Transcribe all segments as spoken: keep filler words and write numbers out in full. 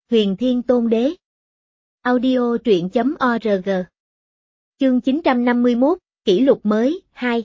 Huyền Thiên Tôn Đế. Audio truyện chấm org. Chương chín trăm năm mươi mốt, kỷ lục mới, hai.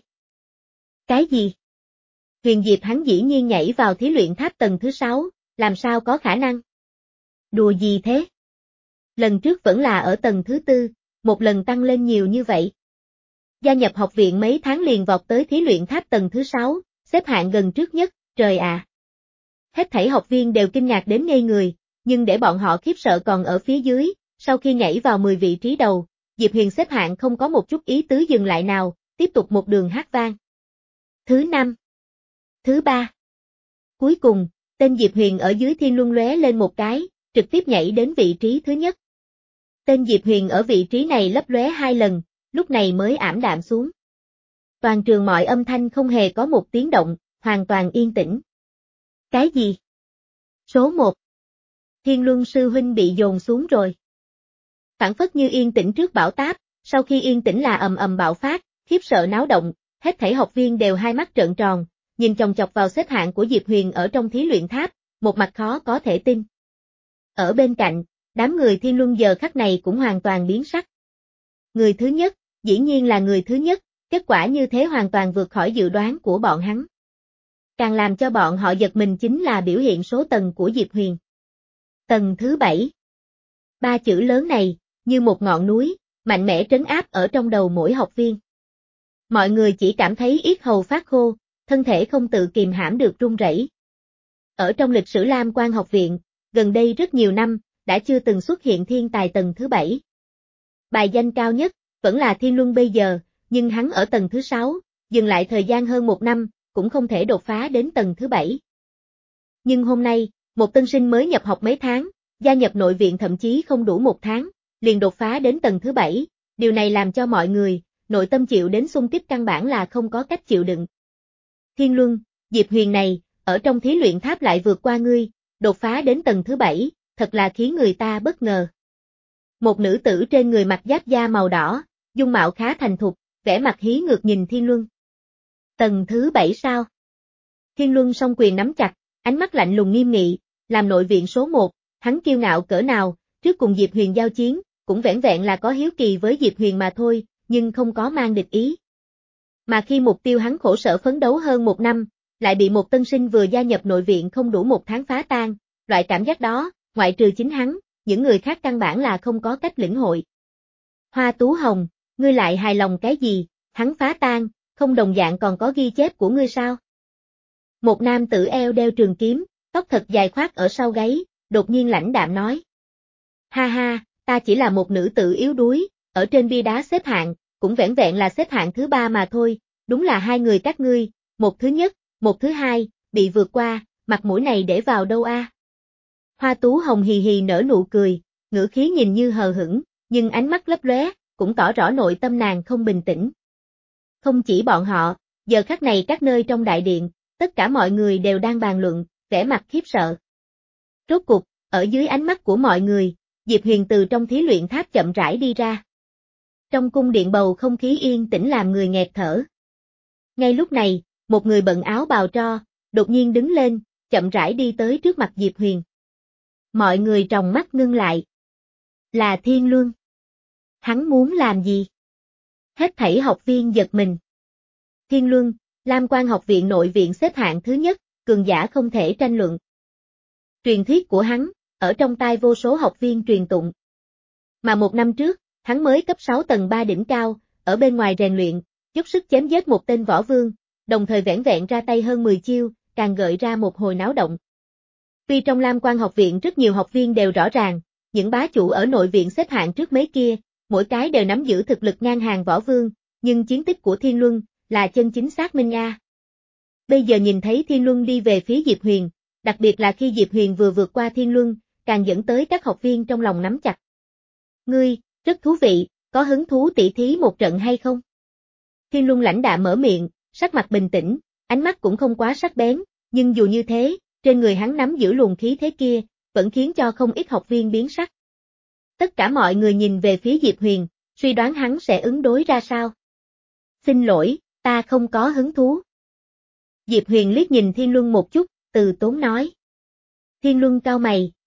Cái gì? Huyền Diệp hắn dĩ nhiên nhảy vào thí luyện tháp tầng thứ sáu, làm sao có khả năng? Đùa gì thế? Lần trước vẫn là ở tầng thứ tư, một lần tăng lên nhiều như vậy. Gia nhập học viện mấy tháng liền vọt tới thí luyện tháp tầng thứ sáu, xếp hạng gần trước nhất, trời ạ. À. Hết thảy học viên đều kinh ngạc đến ngây người, nhưng để bọn họ khiếp sợ còn ở phía dưới, sau khi nhảy vào mười vị trí đầu, Diệp Huyền xếp hạng không có một chút ý tứ dừng lại nào, tiếp tục một đường hát vang. Thứ năm. Thứ ba. Cuối cùng, tên Diệp Huyền ở dưới thiên luân lóe lên một cái, trực tiếp nhảy đến vị trí thứ nhất. Tên Diệp Huyền ở vị trí này lấp lóe hai lần, lúc này mới ảm đạm xuống. Toàn trường mọi âm thanh không hề có một tiếng động, hoàn toàn yên tĩnh. Cái gì? Số một. Thiên Luân sư huynh bị dồn xuống rồi. Phản phất như yên tĩnh trước bão táp, sau khi yên tĩnh là ầm ầm bạo phát, khiếp sợ náo động, hết thảy học viên đều hai mắt trợn tròn, nhìn chòng chọc vào xếp hạng của Diệp Huyền ở trong thí luyện tháp, một mặt khó có thể tin. Ở bên cạnh, đám người Thiên Luân giờ khắc này cũng hoàn toàn biến sắc. Người thứ nhất, dĩ nhiên là người thứ nhất, kết quả như thế hoàn toàn vượt khỏi dự đoán của bọn hắn. Càng làm cho bọn họ giật mình chính là biểu hiện số tầng của Diệp Huyền. Tầng thứ bảy. Ba chữ lớn này, như một ngọn núi, mạnh mẽ trấn áp ở trong đầu mỗi học viên. Mọi người chỉ cảm thấy yết hầu phát khô, thân thể không tự kìm hãm được run rẩy. Ở trong lịch sử Lam Quan học viện, gần đây rất nhiều năm, đã chưa từng xuất hiện thiên tài tầng thứ bảy. Bài danh cao nhất, vẫn là Thiên Luân bây giờ, nhưng hắn ở tầng thứ sáu, dừng lại thời gian hơn một năm, cũng không thể đột phá đến tầng thứ bảy. Nhưng hôm nay, một tân sinh mới nhập học mấy tháng, gia nhập nội viện thậm chí không đủ một tháng, liền đột phá đến tầng thứ bảy, điều này làm cho mọi người, nội tâm chịu đến xung kích căn bản là không có cách chịu đựng. Thiên Luân, Diệp Huyền này, ở trong thí luyện tháp lại vượt qua ngươi, đột phá đến tầng thứ bảy, thật là khiến người ta bất ngờ. Một nữ tử trên người mặc giáp da màu đỏ, dung mạo khá thành thục, vẻ mặt hí ngược nhìn Thiên Luân. Tầng thứ bảy sao? Thiên Luân song quyền nắm chặt, ánh mắt lạnh lùng nghiêm nghị, làm nội viện số một, hắn kiêu ngạo cỡ nào, trước cùng Diệp Huyền giao chiến, cũng vẻn vẹn là có hiếu kỳ với Diệp Huyền mà thôi, nhưng không có mang địch ý. Mà khi mục tiêu hắn khổ sở phấn đấu hơn một năm, lại bị một tân sinh vừa gia nhập nội viện không đủ một tháng phá tan, loại cảm giác đó, ngoại trừ chính hắn, những người khác căn bản là không có cách lĩnh hội. Hoa Tú Hồng, ngươi lại hài lòng cái gì, hắn phá tan, không đồng dạng còn có ghi chép của ngươi sao? Một nam tử eo đeo trường kiếm, tóc thật dài khoác ở sau gáy, đột nhiên lãnh đạm nói. Ha ha, ta chỉ là một nữ tử yếu đuối, ở trên bia đá xếp hạng, cũng vẻn vẹn là xếp hạng thứ ba mà thôi, đúng là hai người các ngươi, một thứ nhất, một thứ hai, bị vượt qua, mặt mũi này để vào đâu a? Hoa Tú Hồng hì hì nở nụ cười, ngữ khí nhìn như hờ hững, nhưng ánh mắt lấp lóe, cũng tỏ rõ nội tâm nàng không bình tĩnh. Không chỉ bọn họ, giờ khắc này các nơi trong đại điện, tất cả mọi người đều đang bàn luận, vẻ mặt khiếp sợ. Rốt cục, ở dưới ánh mắt của mọi người, Diệp Huyền từ trong thí luyện tháp chậm rãi đi ra. Trong cung điện bầu không khí yên tĩnh làm người nghẹt thở. Ngay lúc này, một người bận áo bào tro, đột nhiên đứng lên, chậm rãi đi tới trước mặt Diệp Huyền. Mọi người tròng mắt ngưng lại. Là Thiên Luân. Hắn muốn làm gì? Hết thảy học viên giật mình. Thiên Luân, Lam Quan học viện nội viện xếp hạng thứ nhất, cường giả không thể tranh luận. Truyền thuyết của hắn, ở trong tai vô số học viên truyền tụng. Mà một năm trước, hắn mới cấp sáu tầng ba đỉnh cao, ở bên ngoài rèn luyện, dốc sức chém giết một tên võ vương, đồng thời vẻn vẹn ra tay hơn mười chiêu, càng gợi ra một hồi náo động. Tuy trong Lam Quan học viện rất nhiều học viên đều rõ ràng, những bá chủ ở nội viện xếp hạng trước mấy kia, mỗi cái đều nắm giữ thực lực ngang hàng võ vương, nhưng chiến tích của Thiên Luân, là chân chính xác minh a. Bây giờ nhìn thấy Thiên Luân đi về phía Diệp Huyền, đặc biệt là khi Diệp Huyền vừa vượt qua Thiên Luân, càng dẫn tới các học viên trong lòng nắm chặt. Ngươi, rất thú vị, có hứng thú tỉ thí một trận hay không? Thiên Luân lãnh đạm mở miệng, sắc mặt bình tĩnh, ánh mắt cũng không quá sắc bén, nhưng dù như thế, trên người hắn nắm giữ luồng khí thế kia, vẫn khiến cho không ít học viên biến sắc. Tất cả mọi người nhìn về phía Diệp Huyền, suy đoán hắn sẽ ứng đối ra sao. Xin lỗi, ta không có hứng thú. Diệp Huyền liếc nhìn Thiên Luân một chút, từ tốn nói. Thiên Luân cau mày,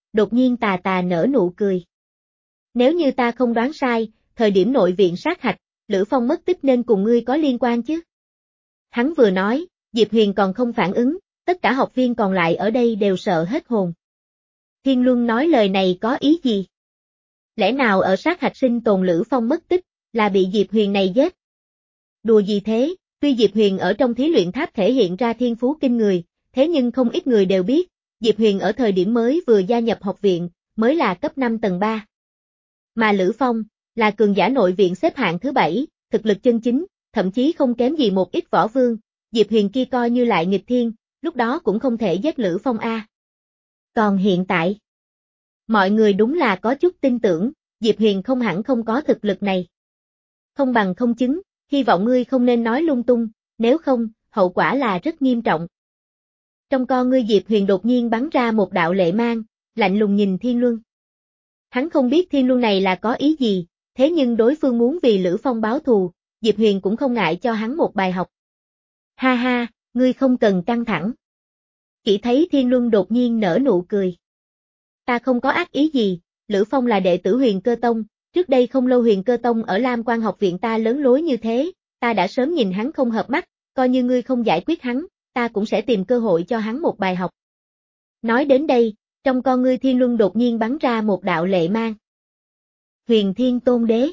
đột nhiên tà tà nở nụ cười. Nếu như ta không đoán sai, thời điểm nội viện sát hạch, Lữ Phong mất tích nên cùng ngươi có liên quan chứ? Hắn vừa nói, Diệp Huyền còn không phản ứng, tất cả học viên còn lại ở đây đều sợ hết hồn. Thiên Luân nói lời này có ý gì? Lẽ nào ở sát hạch sinh tồn Lữ Phong mất tích, là bị Diệp Huyền này giết? Đùa gì thế, tuy Diệp Huyền ở trong thí luyện tháp thể hiện ra thiên phú kinh người, thế nhưng không ít người đều biết, Diệp Huyền ở thời điểm mới vừa gia nhập học viện, mới là cấp năm tầng ba. Mà Lữ Phong, là cường giả nội viện xếp hạng thứ bảy, thực lực chân chính, thậm chí không kém gì một ít võ vương, Diệp Huyền kia coi như lại nghịch thiên, lúc đó cũng không thể giết Lữ Phong a. Còn hiện tại, mọi người đúng là có chút tin tưởng, Diệp Huyền không hẳn không có thực lực này. Không bằng không chứng, hy vọng ngươi không nên nói lung tung, nếu không, hậu quả là rất nghiêm trọng. Trong con ngươi Diệp Huyền đột nhiên bắn ra một đạo lệ mang, lạnh lùng nhìn Thiên Luân. Hắn không biết Thiên Luân này là có ý gì, thế nhưng đối phương muốn vì Lữ Phong báo thù, Diệp Huyền cũng không ngại cho hắn một bài học. Ha ha, ngươi không cần căng thẳng. Chỉ thấy Thiên Luân đột nhiên nở nụ cười. Ta không có ác ý gì, Lữ Phong là đệ tử Huyền Cơ Tông, trước đây không lâu Huyền Cơ Tông ở Lam Quan học viện ta lớn lối như thế, ta đã sớm nhìn hắn không hợp mắt, coi như ngươi không giải quyết hắn, ta cũng sẽ tìm cơ hội cho hắn một bài học. Nói đến đây, trong con ngươi Thiên Luân đột nhiên bắn ra một đạo lệ mang. Huyền Thiên Tôn Đế.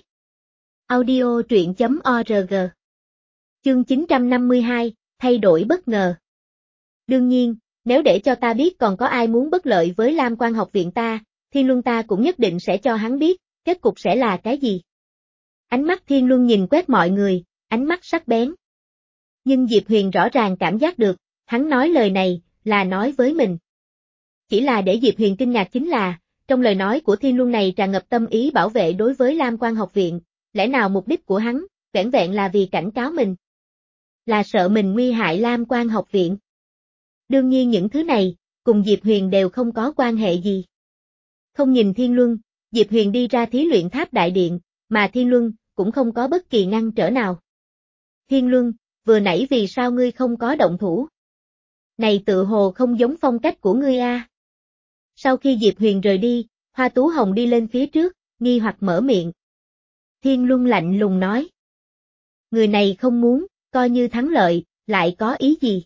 Audio truyện chấm org. Chương chín trăm năm mươi hai, thay đổi bất ngờ. Đương nhiên, nếu để cho ta biết còn có ai muốn bất lợi với Lam Quan học viện ta, Thiên Luân ta cũng nhất định sẽ cho hắn biết, kết cục sẽ là cái gì. Ánh mắt Thiên Luân nhìn quét mọi người, ánh mắt sắc bén. Nhưng Diệp Huyền rõ ràng cảm giác được, hắn nói lời này, là nói với mình. Chỉ là để Diệp Huyền kinh ngạc chính là, trong lời nói của Thiên Luân này tràn ngập tâm ý bảo vệ đối với Lam Quan học viện, lẽ nào mục đích của hắn, vẻn vẹn là vì cảnh cáo mình? Là sợ mình nguy hại Lam Quan học viện? Đương nhiên những thứ này, cùng Diệp Huyền đều không có quan hệ gì. Không nhìn Thiên Luân, Diệp Huyền đi ra thí luyện tháp đại điện, mà Thiên Luân cũng không có bất kỳ ngăn trở nào. Thiên Luân, vừa nãy vì sao ngươi không có động thủ? Này tự hồ không giống phong cách của ngươi a. Sau khi Diệp Huyền rời đi, Hoa Tú Hồng đi lên phía trước, nghi hoặc mở miệng. Thiên Luân lạnh lùng nói. Người này không muốn, coi như thắng lợi, lại có ý gì?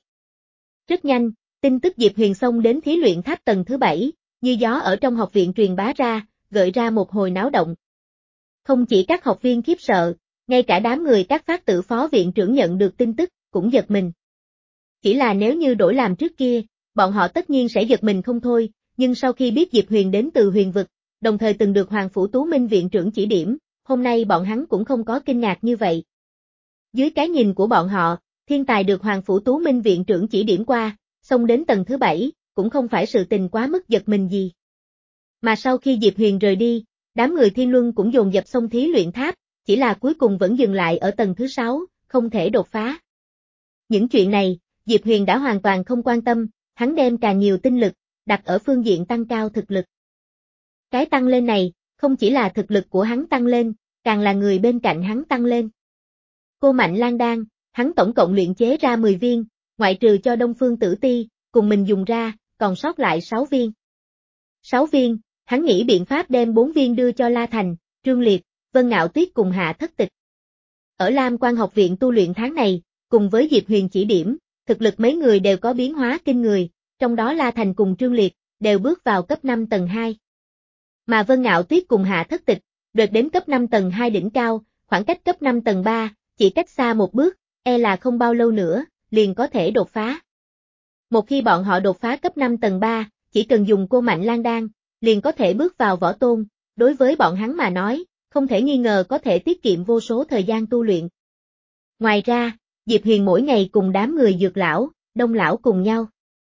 Rất nhanh, tin tức Diệp Huyền xông đến thí luyện tháp tầng thứ bảy, như gió ở trong học viện truyền bá ra, gợi ra một hồi náo động. Không chỉ các học viên khiếp sợ, ngay cả đám người các phát tử phó viện trưởng nhận được tin tức, cũng giật mình. Chỉ là nếu như đổi làm trước kia, bọn họ tất nhiên sẽ giật mình không thôi, nhưng sau khi biết Diệp Huyền đến từ huyền vực, đồng thời từng được Hoàng Phủ Tú Minh viện trưởng chỉ điểm, hôm nay bọn hắn cũng không có kinh ngạc như vậy. Dưới cái nhìn của bọn họ, thiên tài được Hoàng Phủ Tú Minh viện trưởng chỉ điểm qua, xông đến tầng thứ bảy, cũng không phải sự tình quá mức giật mình gì. Mà sau khi Diệp Huyền rời đi, đám người Thiên Luân cũng dồn dập xông thí luyện tháp, chỉ là cuối cùng vẫn dừng lại ở tầng thứ sáu, không thể đột phá. Những chuyện này, Diệp Huyền đã hoàn toàn không quan tâm, hắn đem càng nhiều tinh lực, đặt ở phương diện tăng cao thực lực. Cái tăng lên này, không chỉ là thực lực của hắn tăng lên, càng là người bên cạnh hắn tăng lên. Cô Mạnh Lan Đan, hắn tổng cộng luyện chế ra mười viên, ngoại trừ cho Đông Phương Tử Ti, cùng mình dùng ra, còn sót lại sáu viên. sáu viên, hắn nghĩ biện pháp đem bốn viên đưa cho La Thành, Trương Liệt, Vân Ngạo Tuyết cùng Hạ Thất Tịch. Ở Lam Quan học viện tu luyện tháng này, cùng với Diệp Huyền chỉ điểm, thực lực mấy người đều có biến hóa kinh người, trong đó La Thành cùng Trương Liệt, đều bước vào cấp năm tầng hai. Mà Vân Ngạo Tuyết cùng Hạ Thất Tịch, đợt đến cấp năm tầng hai đỉnh cao, khoảng cách cấp năm tầng ba, chỉ cách xa một bước, e là không bao lâu nữa, liền có thể đột phá. Một khi bọn họ đột phá cấp năm tầng ba, chỉ cần dùng cô Mạnh Lan Đan, liền có thể bước vào võ tôn, đối với bọn hắn mà nói, không thể nghi ngờ có thể tiết kiệm vô số thời gian tu luyện. Ngoài ra, Diệp Huyền mỗi ngày cùng đám người Dược lão, Đông lão cùng nhau.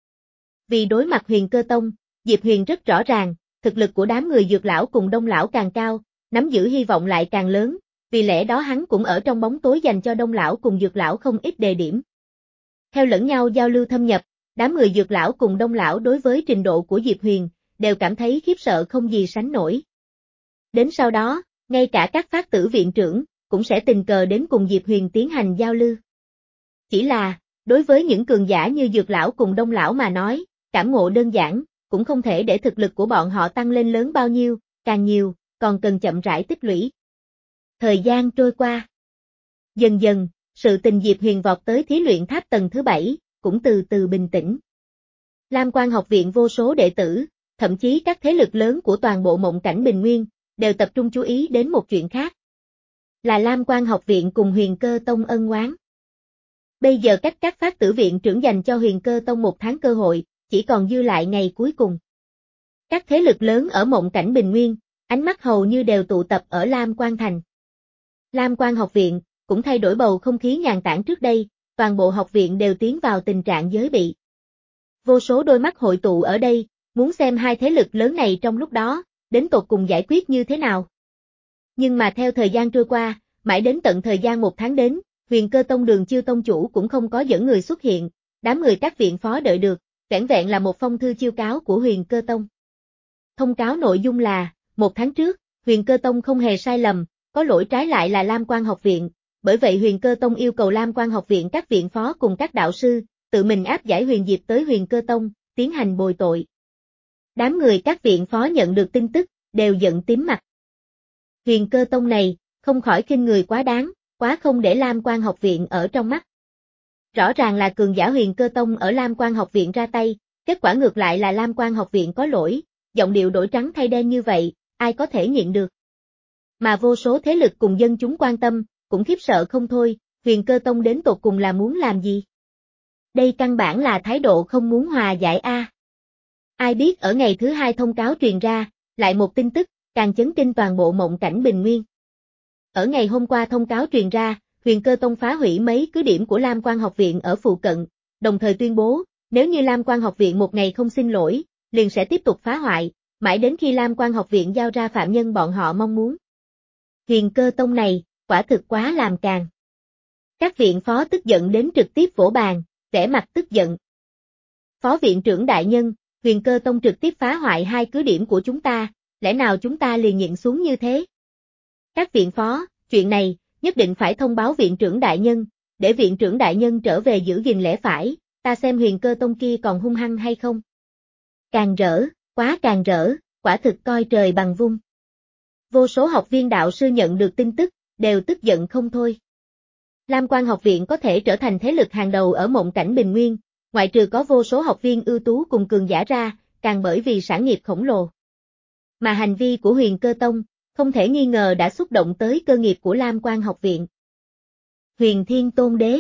Vì đối mặt Huyền Cơ Tông, Diệp Huyền rất rõ ràng, thực lực của đám người Dược lão cùng Đông lão càng cao, nắm giữ hy vọng lại càng lớn, vì lẽ đó hắn cũng ở trong bóng tối dành cho Đông lão cùng Dược lão không ít đề điểm. Theo lẫn nhau giao lưu thâm nhập, đám người Dược lão cùng Đông lão đối với trình độ của Diệp Huyền, đều cảm thấy khiếp sợ không gì sánh nổi. Đến sau đó, ngay cả các phát tử viện trưởng, cũng sẽ tình cờ đến cùng Diệp Huyền tiến hành giao lưu. Chỉ là, đối với những cường giả như Dược lão cùng Đông lão mà nói, cảm ngộ đơn giản, cũng không thể để thực lực của bọn họ tăng lên lớn bao nhiêu, càng nhiều, còn cần chậm rãi tích lũy. Thời gian trôi qua. Dần dần, sự tình Diệp Huyền vọt tới thí luyện tháp tầng thứ bảy, cũng từ từ bình tĩnh. Lam Quan học viện vô số đệ tử, thậm chí các thế lực lớn của toàn bộ mộng cảnh Bình Nguyên, đều tập trung chú ý đến một chuyện khác. Là Lam Quan học viện cùng Huyền Cơ Tông ân oán. Bây giờ cách các phát tử viện trưởng dành cho Huyền Cơ Tông một tháng cơ hội, chỉ còn dư lại ngày cuối cùng. Các thế lực lớn ở mộng cảnh Bình Nguyên, ánh mắt hầu như đều tụ tập ở Lam Quan Thành. Lam Quan học viện, cũng thay đổi bầu không khí nhàn tản trước đây, toàn bộ học viện đều tiến vào tình trạng giới bị. Vô số đôi mắt hội tụ ở đây, muốn xem hai thế lực lớn này trong lúc đó, đến tột cùng giải quyết như thế nào. Nhưng mà theo thời gian trôi qua, mãi đến tận thời gian một tháng đến, Huyền Cơ Tông Đường Chiêu Tông chủ cũng không có dẫn người xuất hiện, đám người các viện phó đợi được, vẻn vẹn là một phong thư chiêu cáo của Huyền Cơ Tông. Thông cáo nội dung là, một tháng trước, Huyền Cơ Tông không hề sai lầm, có lỗi trái lại là Lam Quan học viện, bởi vậy Huyền Cơ Tông yêu cầu Lam Quan học viện các viện phó cùng các đạo sư, tự mình áp giải Huyền Diệp tới Huyền Cơ Tông, tiến hành bồi tội. Đám người các viện phó nhận được tin tức, đều giận tím mặt. Huyền Cơ Tông này, không khỏi khinh người quá đáng, quá không để Lam Quan học viện ở trong mắt. Rõ ràng là cường giả Huyền Cơ Tông ở Lam Quan học viện ra tay, kết quả ngược lại là Lam Quan học viện có lỗi, giọng điệu đổi trắng thay đen như vậy, ai có thể nhịn được. Mà vô số thế lực cùng dân chúng quan tâm, cũng khiếp sợ không thôi, Huyền Cơ Tông đến tột cùng là muốn làm gì? Đây căn bản là thái độ không muốn hòa giải a. À. Ai biết ở ngày thứ hai thông cáo truyền ra, lại một tin tức, càng chấn kinh toàn bộ mộng cảnh Bình Nguyên. Ở ngày hôm qua thông cáo truyền ra, Huyền Cơ Tông phá hủy mấy cứ điểm của Lam Quan học viện ở phụ cận, đồng thời tuyên bố, nếu như Lam Quan học viện một ngày không xin lỗi, liền sẽ tiếp tục phá hoại, mãi đến khi Lam Quan học viện giao ra phạm nhân bọn họ mong muốn. Huyền Cơ Tông này, quả thực quá làm càn. Các viện phó tức giận đến trực tiếp vỗ bàn, vẻ mặt tức giận. Phó viện trưởng đại nhân, Huyền Cơ Tông trực tiếp phá hoại hai cứ điểm của chúng ta, lẽ nào chúng ta liền nhịn xuống như thế? Các viện phó, chuyện này, nhất định phải thông báo viện trưởng đại nhân, để viện trưởng đại nhân trở về giữ gìn lẽ phải, ta xem Huyền Cơ Tông kia còn hung hăng hay không. Càng rỡ, quá càng rỡ, quả thực coi trời bằng vung. Vô số học viên đạo sư nhận được tin tức, đều tức giận không thôi. Lam Quan học viện có thể trở thành thế lực hàng đầu ở mộng cảnh Bình Nguyên, ngoại trừ có vô số học viên ưu tú cùng cường giả ra, càng bởi vì sản nghiệp khổng lồ. Mà hành vi của Huyền Cơ Tông, không thể nghi ngờ đã xúc động tới cơ nghiệp của Lam Quan học viện. Huyền Thiên Tôn Đế.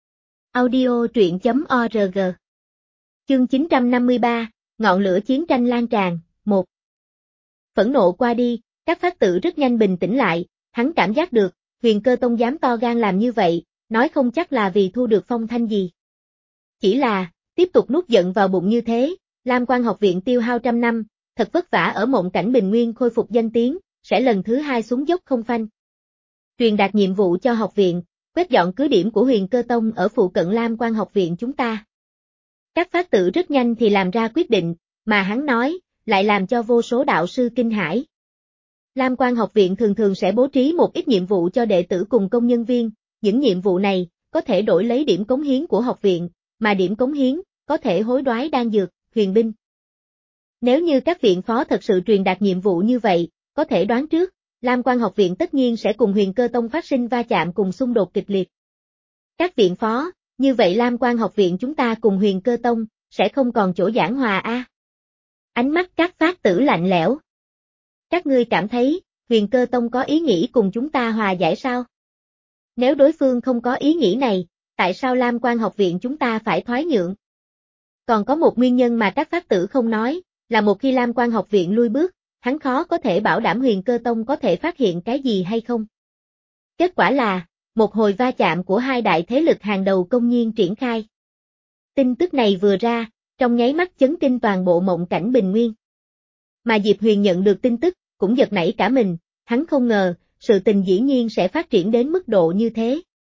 Audio truyện chấm org. Chương chín trăm năm mươi ba, ngọn lửa chiến tranh lan tràn, một. Phẫn nộ qua đi, các phát tử rất nhanh bình tĩnh lại, hắn cảm giác được, Huyền Cơ Tông dám to gan làm như vậy, nói không chắc là vì thu được phong thanh gì. Chỉ là, tiếp tục nuốt giận vào bụng như thế, Lam Quan học viện tiêu hao trăm năm, thật vất vả ở mộng cảnh Bình Nguyên khôi phục danh tiếng, sẽ lần thứ hai xuống dốc không phanh. Truyền đạt nhiệm vụ cho học viện, quét dọn cứ điểm của Huyền Cơ Tông ở phụ cận Lam Quan học viện chúng ta. Các phát tử rất nhanh thì làm ra quyết định, mà hắn nói, lại làm cho vô số đạo sư kinh hãi. Lam Quan học viện thường thường sẽ bố trí một ít nhiệm vụ cho đệ tử cùng công nhân viên, những nhiệm vụ này, có thể đổi lấy điểm cống hiến của học viện, mà điểm cống hiến, có thể hối đoái đan dược, huyền binh. Nếu như các viện phó thật sự truyền đạt nhiệm vụ như vậy, có thể đoán trước, Lam Quan học viện tất nhiên sẽ cùng Huyền Cơ Tông phát sinh va chạm cùng xung đột kịch liệt. Các viện phó, như vậy Lam Quan học viện chúng ta cùng Huyền Cơ Tông, sẽ không còn chỗ giảng hòa a. À. Ánh mắt các phát tử lạnh lẽo. Các ngươi cảm thấy, Huyền Cơ Tông có ý nghĩ cùng chúng ta hòa giải sao? Nếu đối phương không có ý nghĩ này, tại sao Lam Quan học viện chúng ta phải thoái nhượng? Còn có một nguyên nhân mà các phát tử không nói, là một khi Lam Quan học viện lui bước, hắn khó có thể bảo đảm Huyền Cơ Tông có thể phát hiện cái gì hay không. Kết quả là, một hồi va chạm của hai đại thế lực hàng đầu công nhiên triển khai. Tin tức này vừa ra, trong nháy mắt chấn kinh toàn bộ mộng cảnh Bình Nguyên. Mà Diệp Huyền nhận được tin tức, cũng giật nảy cả mình, hắn không ngờ, sự tình dĩ nhiên sẽ phát triển đến mức độ như thế.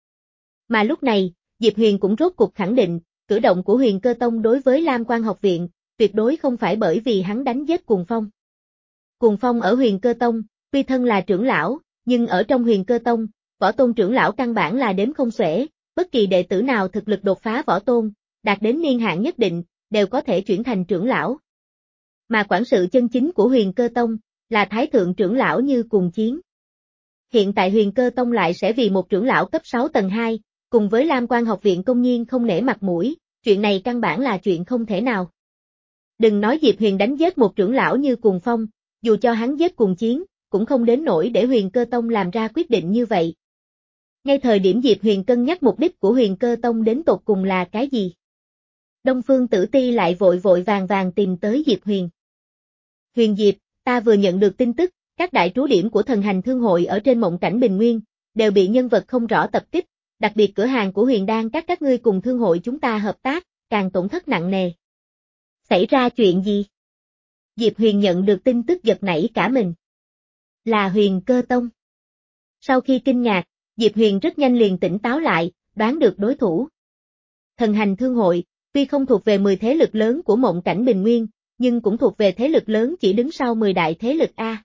Mà lúc này, Diệp Huyền cũng rốt cuộc khẳng định, cử động của Huyền Cơ Tông đối với Lam Quan học viện, tuyệt đối không phải bởi vì hắn đánh giết Cuồng Phong. Cuồng Phong ở Huyền Cơ Tông, tuy thân là trưởng lão, nhưng ở trong Huyền Cơ Tông, võ tôn trưởng lão căn bản là đếm không xuể, bất kỳ đệ tử nào thực lực đột phá võ tôn, đạt đến niên hạn nhất định, đều có thể chuyển thành trưởng lão. Mà quản sự chân chính của Huyền Cơ Tông là Thái Thượng trưởng lão Như Cùng Chiến. Hiện tại Huyền Cơ Tông lại sẽ vì một trưởng lão cấp sáu tầng hai, cùng với Lam Quan học viện công nhiên không nể mặt mũi, chuyện này căn bản là chuyện không thể nào. Đừng nói Diệp Huyền đánh giết một trưởng lão Như Cùng Phong, dù cho hắn giết Cùng Chiến, cũng không đến nỗi để Huyền Cơ Tông làm ra quyết định như vậy. Ngay thời điểm Diệp Huyền cân nhắc mục đích của Huyền Cơ Tông đến tột cùng là cái gì, Đông Phương Tử Ti lại vội vội vàng vàng tìm tới Diệp Huyền. Huyền Diệp, ta vừa nhận được tin tức, các đại trú điểm của Thần Hành Thương hội ở trên Mộng Cảnh Bình Nguyên, đều bị nhân vật không rõ tập kích, đặc biệt cửa hàng của Huyền Đan các các ngươi cùng thương hội chúng ta hợp tác, càng tổn thất nặng nề. Xảy ra chuyện gì? Diệp Huyền nhận được tin tức giật nảy cả mình. Là Huyền Cơ Tông. Sau khi kinh ngạc, Diệp Huyền rất nhanh liền tỉnh táo lại, đoán được đối thủ. Thần Hành Thương hội, tuy không thuộc về mười thế lực lớn của Mộng Cảnh Bình Nguyên, nhưng cũng thuộc về thế lực lớn chỉ đứng sau mười đại thế lực A.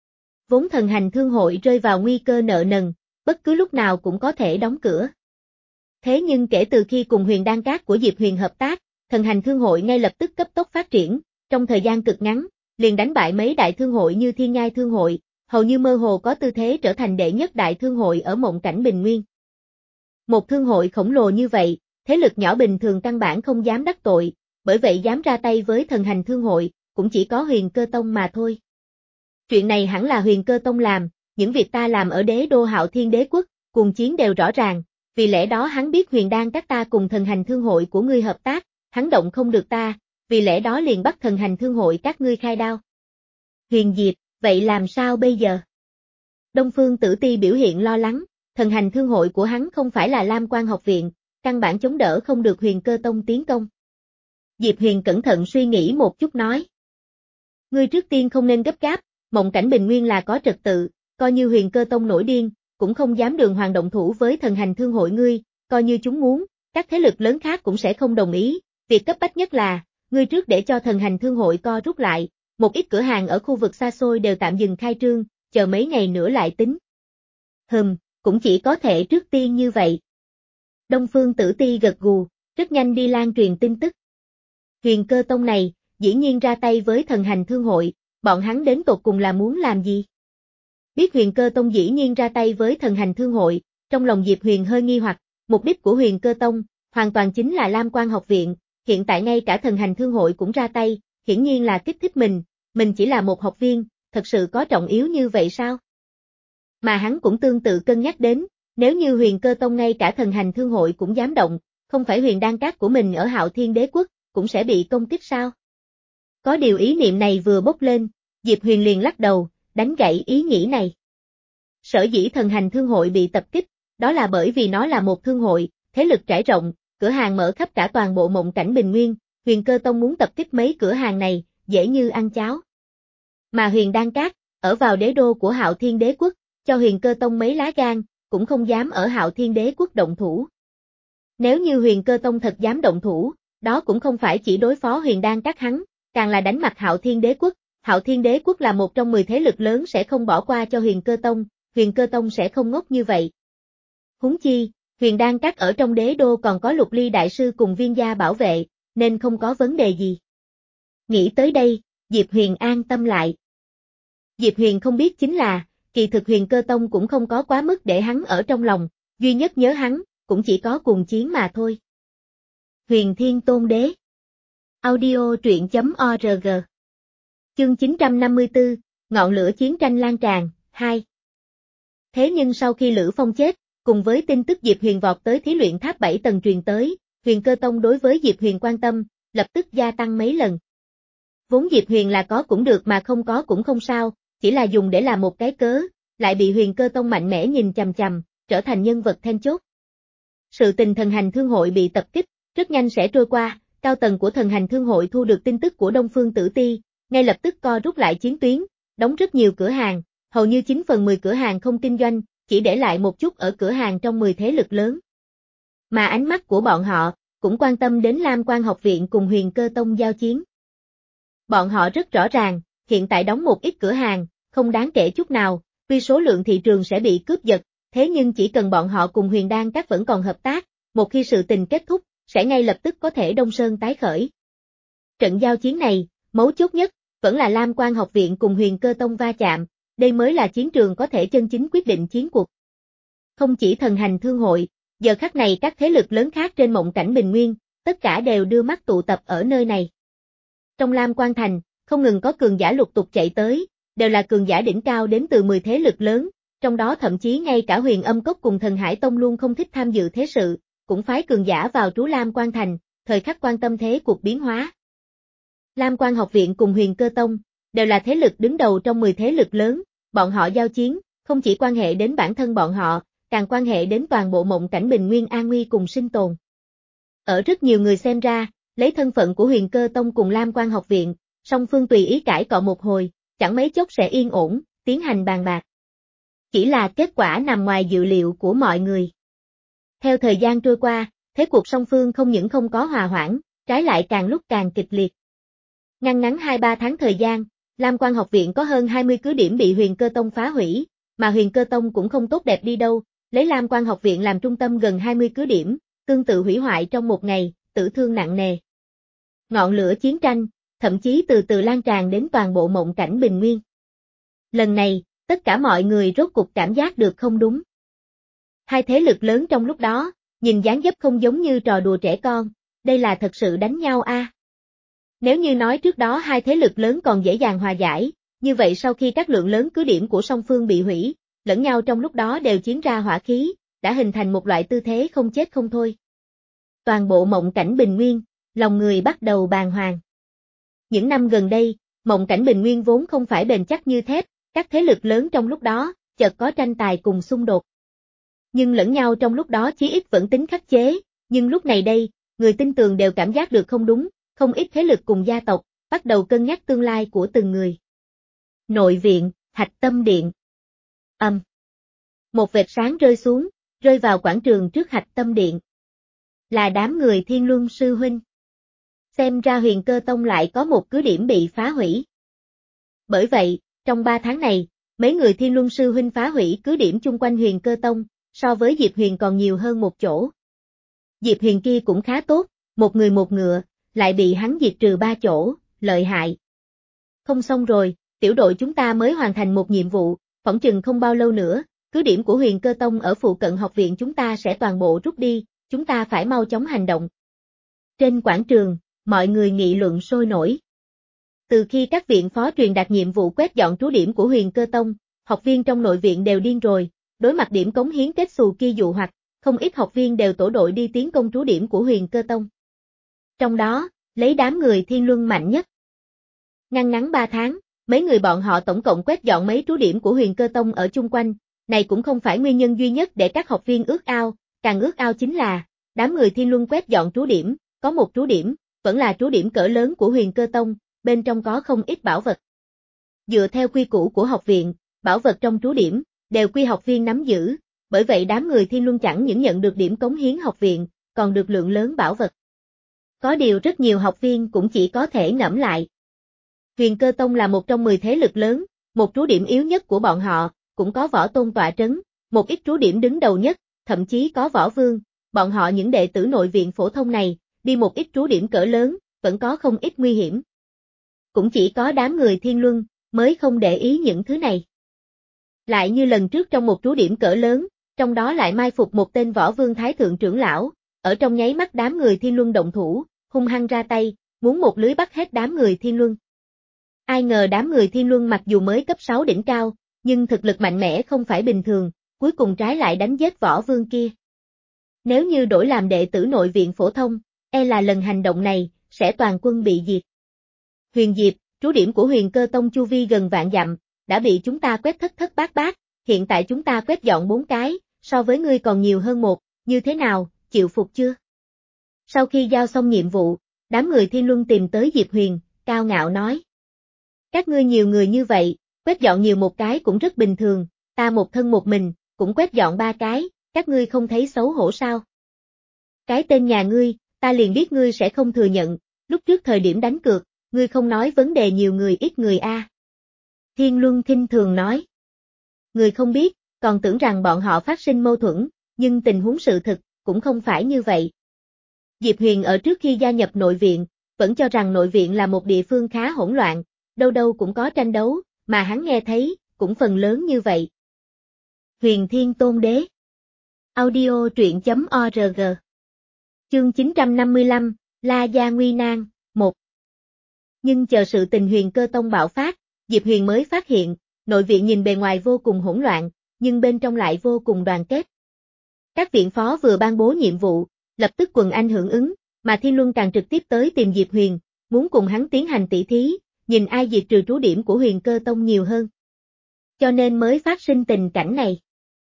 Vốn Thần Hành Thương hội rơi vào nguy cơ nợ nần, bất cứ lúc nào cũng có thể đóng cửa. Thế nhưng kể từ khi cùng Huyền Đan Các của Diệp Huyền hợp tác, Thần Hành Thương hội ngay lập tức cấp tốc phát triển, trong thời gian cực ngắn, liền đánh bại mấy đại thương hội như Thiên Nhai Thương hội, hầu như mơ hồ có tư thế trở thành đệ nhất đại thương hội ở Mộng Cảnh Bình Nguyên. Một thương hội khổng lồ như vậy, thế lực nhỏ bình thường căn bản không dám đắc tội, bởi vậy dám ra tay với Thần Hành Thương hội, cũng chỉ có Huyền Cơ Tông mà thôi. Chuyện này hẳn là Huyền Cơ Tông làm, những việc ta làm ở đế đô Hạo Thiên Đế quốc, Cùng Chiến đều rõ ràng, vì lẽ đó hắn biết Huyền Đan các ta cùng Thần Hành Thương hội của ngươi hợp tác, hắn động không được ta, vì lẽ đó liền bắt Thần Hành Thương hội các ngươi khai đao. Huyền Diệp, vậy làm sao bây giờ? Đông Phương Tử Ti biểu hiện lo lắng, Thần Hành Thương hội của hắn không phải là Lam Quan học viện, căn bản chống đỡ không được Huyền Cơ Tông tiến công. Diệp Huyền cẩn thận suy nghĩ một chút nói. Ngươi trước tiên không nên gấp gáp, Mộng Cảnh Bình Nguyên là có trật tự, coi như Huyền Cơ Tông nổi điên, cũng không dám đường hoàng động thủ với Thần Hành Thương hội ngươi, coi như chúng muốn, các thế lực lớn khác cũng sẽ không đồng ý, việc cấp bách nhất là, ngươi trước để cho Thần Hành Thương hội co rút lại, một ít cửa hàng ở khu vực xa xôi đều tạm dừng khai trương, chờ mấy ngày nữa lại tính. Hừm, cũng chỉ có thể trước tiên như vậy. Đông Phương Tử Ti gật gù, rất nhanh đi lan truyền tin tức. Huyền Cơ Tông này, dĩ nhiên ra tay với Thần Hành Thương hội, bọn hắn đến tột cùng là muốn làm gì? Biết Huyền Cơ Tông dĩ nhiên ra tay với Thần Hành Thương hội, trong lòng Diệp Huyền hơi nghi hoặc, mục đích của Huyền Cơ Tông, hoàn toàn chính là Lam Quan học viện, hiện tại ngay cả Thần Hành Thương hội cũng ra tay, hiển nhiên là kích thích mình, mình chỉ là một học viên, thật sự có trọng yếu như vậy sao? Mà hắn cũng tương tự cân nhắc đến, nếu như Huyền Cơ Tông ngay cả Thần Hành Thương hội cũng dám động, không phải Huyền Đan Các của mình ở Hạo Thiên Đế quốc, cũng sẽ bị công kích sao? Có điều ý niệm này vừa bốc lên, Diệp Huyền liền lắc đầu, đánh gãy ý nghĩ này. Sở dĩ Thần Hành Thương hội bị tập kích, đó là bởi vì nó là một thương hội, thế lực trải rộng, cửa hàng mở khắp cả toàn bộ Mộng Cảnh Bình Nguyên, Huyền Cơ Tông muốn tập kích mấy cửa hàng này, dễ như ăn cháo. Mà Huyền Đan Các, ở vào đế đô của Hạo Thiên Đế quốc, cho Huyền Cơ Tông mấy lá gan, cũng không dám ở Hạo Thiên Đế quốc động thủ. Nếu như Huyền Cơ Tông thật dám động thủ, đó cũng không phải chỉ đối phó Huyền Đan Các hắn, càng là đánh mặt Hạo Thiên Đế quốc. Hạo Thiên Đế quốc là một trong mười thế lực lớn sẽ không bỏ qua cho Huyền Cơ Tông, Huyền Cơ Tông sẽ không ngốc như vậy. Huống chi, Huyền Đan Các ở trong đế đô còn có Lục Ly đại sư cùng Viên gia bảo vệ, nên không có vấn đề gì. Nghĩ tới đây, Diệp Huyền an tâm lại. Diệp Huyền không biết chính là, kỳ thực Huyền Cơ Tông cũng không có quá mức để hắn ở trong lòng, duy nhất nhớ hắn, cũng chỉ có Cùng Chiến mà thôi. Huyền Thiên Tôn Đế. Audio truyện chấm org. Chương chín trăm năm mươi tư, ngọn lửa chiến tranh lan tràn, hai. Thế nhưng sau khi Lữ Phong chết, cùng với tin tức Diệp Huyền vọt tới thí luyện tháp bảy tầng truyền tới, Huyền Cơ Tông đối với Diệp Huyền quan tâm, lập tức gia tăng mấy lần. Vốn Diệp Huyền là có cũng được mà không có cũng không sao, chỉ là dùng để làm một cái cớ, lại bị Huyền Cơ Tông mạnh mẽ nhìn chằm chằm, trở thành nhân vật then chốt. Sự tình Thần Hành Thương hội bị tập kích, rất nhanh sẽ trôi qua, cao tầng của Thần Hành Thương hội thu được tin tức của Đông Phương Tử Ti, ngay lập tức co rút lại chiến tuyến, đóng rất nhiều cửa hàng, hầu như chín phần mười cửa hàng không kinh doanh, chỉ để lại một chút ở cửa hàng trong mười thế lực lớn. Mà ánh mắt của bọn họ, cũng quan tâm đến Lam Quan học viện cùng Huyền Cơ Tông giao chiến. Bọn họ rất rõ ràng, hiện tại đóng một ít cửa hàng, không đáng kể chút nào, tuy số lượng thị trường sẽ bị cướp giật, thế nhưng chỉ cần bọn họ cùng Huyền Đan Các vẫn còn hợp tác, một khi sự tình kết thúc, sẽ ngay lập tức có thể đông sơn tái khởi. Trận giao chiến này, mấu chốt nhất, vẫn là Lam Quan học viện cùng Huyền Cơ Tông va chạm, đây mới là chiến trường có thể chân chính quyết định chiến cuộc. Không chỉ thần hành thương hội, giờ khắc này các thế lực lớn khác trên mộng cảnh Bình Nguyên, tất cả đều đưa mắt tụ tập ở nơi này. Trong Lam Quan Thành, không ngừng có cường giả lục tục chạy tới, đều là cường giả đỉnh cao đến từ mười thế lực lớn, trong đó thậm chí ngay cả Huyền Âm Cốc cùng Thần Hải Tông luôn không thích tham dự thế sự, cũng phái cường giả vào trú Lam Quan Thành, thời khắc quan tâm thế cuộc biến hóa. Lam Quan học viện cùng Huyền Cơ Tông, đều là thế lực đứng đầu trong mười thế lực lớn, bọn họ giao chiến, không chỉ quan hệ đến bản thân bọn họ, càng quan hệ đến toàn bộ mộng cảnh Bình Nguyên an nguy cùng sinh tồn. Ở rất nhiều người xem ra, lấy thân phận của Huyền Cơ Tông cùng Lam Quan học viện, song phương tùy ý cãi cọ một hồi, chẳng mấy chốc sẽ yên ổn, tiến hành bàn bạc. Chỉ là kết quả nằm ngoài dự liệu của mọi người. Theo thời gian trôi qua, thế cuộc song phương không những không có hòa hoãn, trái lại càng lúc càng kịch liệt. Ngăn ngắn hai ba tháng thời gian, Lam Quan học viện có hơn hai mươi cứ điểm bị Huyền Cơ Tông phá hủy, mà Huyền Cơ Tông cũng không tốt đẹp đi đâu, lấy Lam Quan học viện làm trung tâm gần hai mươi cứ điểm, tương tự hủy hoại trong một ngày, tử thương nặng nề. Ngọn lửa chiến tranh, thậm chí từ từ lan tràn đến toàn bộ mộng cảnh Bình Nguyên. Lần này, tất cả mọi người rốt cục cảm giác được không đúng. Hai thế lực lớn trong lúc đó, nhìn dáng dấp không giống như trò đùa trẻ con, đây là thật sự đánh nhau a. À? Nếu như nói trước đó hai thế lực lớn còn dễ dàng hòa giải, như vậy sau khi các lượng lớn cứ điểm của song phương bị hủy, lẫn nhau trong lúc đó đều chiến ra hỏa khí, đã hình thành một loại tư thế không chết không thôi. Toàn bộ mộng cảnh Bình Nguyên, lòng người bắt đầu bàng hoàng. Những năm gần đây, mộng cảnh Bình Nguyên vốn không phải bền chắc như thép, các thế lực lớn trong lúc đó, chợt có tranh tài cùng xung đột. Nhưng lẫn nhau trong lúc đó chí ít vẫn tính khắc chế, nhưng lúc này đây, người tin tường đều cảm giác được không đúng, không ít thế lực cùng gia tộc, bắt đầu cân nhắc tương lai của từng người. Nội viện, Hạch Tâm Điện. Âm. Một vệt sáng rơi xuống, rơi vào quảng trường trước Hạch Tâm Điện. Là đám người Thiên Luân sư huynh. Xem ra Huyền Cơ Tông lại có một cứ điểm bị phá hủy. Bởi vậy, trong ba tháng này, mấy người Thiên Luân sư huynh phá hủy cứ điểm chung quanh Huyền Cơ Tông, so với Diệp Huyền còn nhiều hơn một chỗ. Diệp Huyền kia cũng khá tốt, một người một ngựa, lại bị hắn diệt trừ ba chỗ, lợi hại. Không xong rồi, tiểu đội chúng ta mới hoàn thành một nhiệm vụ, phỏng chừng không bao lâu nữa, cứ điểm của Huyền Cơ Tông ở phụ cận học viện chúng ta sẽ toàn bộ rút đi, chúng ta phải mau chóng hành động. Trên quảng trường, mọi người nghị luận sôi nổi. Từ khi các viện phó truyền đạt nhiệm vụ quét dọn trú điểm của Huyền Cơ Tông, học viên trong nội viện đều điên rồi, đối mặt điểm cống hiến kết xù kia dụ hoặc, không ít học viên đều tổ đội đi tiến công trú điểm của Huyền Cơ Tông. Trong đó, lấy đám người Thiên Luân mạnh nhất. Ngăn ngắn ba tháng, mấy người bọn họ tổng cộng quét dọn mấy trú điểm của Huyền Cơ Tông ở chung quanh, này cũng không phải nguyên nhân duy nhất để các học viên ước ao, càng ước ao chính là, đám người Thiên Luân quét dọn trú điểm, có một trú điểm, vẫn là trú điểm cỡ lớn của Huyền Cơ Tông, bên trong có không ít bảo vật. Dựa theo quy củ của học viện, bảo vật trong trú điểm, đều quy học viên nắm giữ, bởi vậy đám người Thiên Luân chẳng những nhận được điểm cống hiến học viện, còn được lượng lớn bảo vật. Có điều rất nhiều học viên cũng chỉ có thể ngẫm lại. Huyền Cơ Tông là một trong mười thế lực lớn, một trú điểm yếu nhất của bọn họ, cũng có võ tôn tọa trấn, một ít trú điểm đứng đầu nhất, thậm chí có võ vương, bọn họ những đệ tử nội viện phổ thông này, đi một ít trú điểm cỡ lớn, vẫn có không ít nguy hiểm. Cũng chỉ có đám người Thiên Luân, mới không để ý những thứ này. Lại như lần trước trong một trú điểm cỡ lớn, trong đó lại mai phục một tên võ vương thái thượng trưởng lão, ở trong nháy mắt đám người Thiên Luân động thủ, hung hăng ra tay, muốn một lưới bắt hết đám người Thiên Luân. Ai ngờ đám người Thiên Luân mặc dù mới cấp sáu đỉnh cao, nhưng thực lực mạnh mẽ không phải bình thường, cuối cùng trái lại đánh giết võ vương kia. Nếu như đổi làm đệ tử nội viện phổ thông, e là lần hành động này, sẽ toàn quân bị diệt. Huyền Diệp, trú điểm của Huyền Cơ Tông chu vi gần vạn dặm, đã bị chúng ta quét thất thất bát bát, hiện tại chúng ta quét dọn bốn cái, so với ngươi còn nhiều hơn một, như thế nào, chịu phục chưa? Sau khi giao xong nhiệm vụ, đám người Thiên Luân tìm tới Diệp Huyền, cao ngạo nói. Các ngươi nhiều người như vậy, quét dọn nhiều một cái cũng rất bình thường, ta một thân một mình, cũng quét dọn ba cái, các ngươi không thấy xấu hổ sao? Cái tên nhà ngươi, ta liền biết ngươi sẽ không thừa nhận, lúc trước thời điểm đánh cược, ngươi không nói vấn đề nhiều người ít người a. À. Thiên Luân khinh thường nói. Người không biết, còn tưởng rằng bọn họ phát sinh mâu thuẫn, nhưng tình huống sự thực, cũng không phải như vậy. Diệp Huyền ở trước khi gia nhập nội viện, vẫn cho rằng nội viện là một địa phương khá hỗn loạn, đâu đâu cũng có tranh đấu, mà hắn nghe thấy, cũng phần lớn như vậy. Huyền Thiên Tôn Đế. Audio truyện chấm org. Chương chín trăm năm mươi lăm, La Gia Nguy Nan, một. Nhưng chờ sự tình Huyền Cơ Tông bạo phát, Diệp Huyền mới phát hiện, nội viện nhìn bề ngoài vô cùng hỗn loạn, nhưng bên trong lại vô cùng đoàn kết. Các viện phó vừa ban bố nhiệm vụ, lập tức quần anh hưởng ứng, mà Thiên Luân càng trực tiếp tới tìm Diệp Huyền, muốn cùng hắn tiến hành tỷ thí, nhìn ai diệt trừ trú điểm của Huyền Cơ Tông nhiều hơn. Cho nên mới phát sinh tình cảnh này.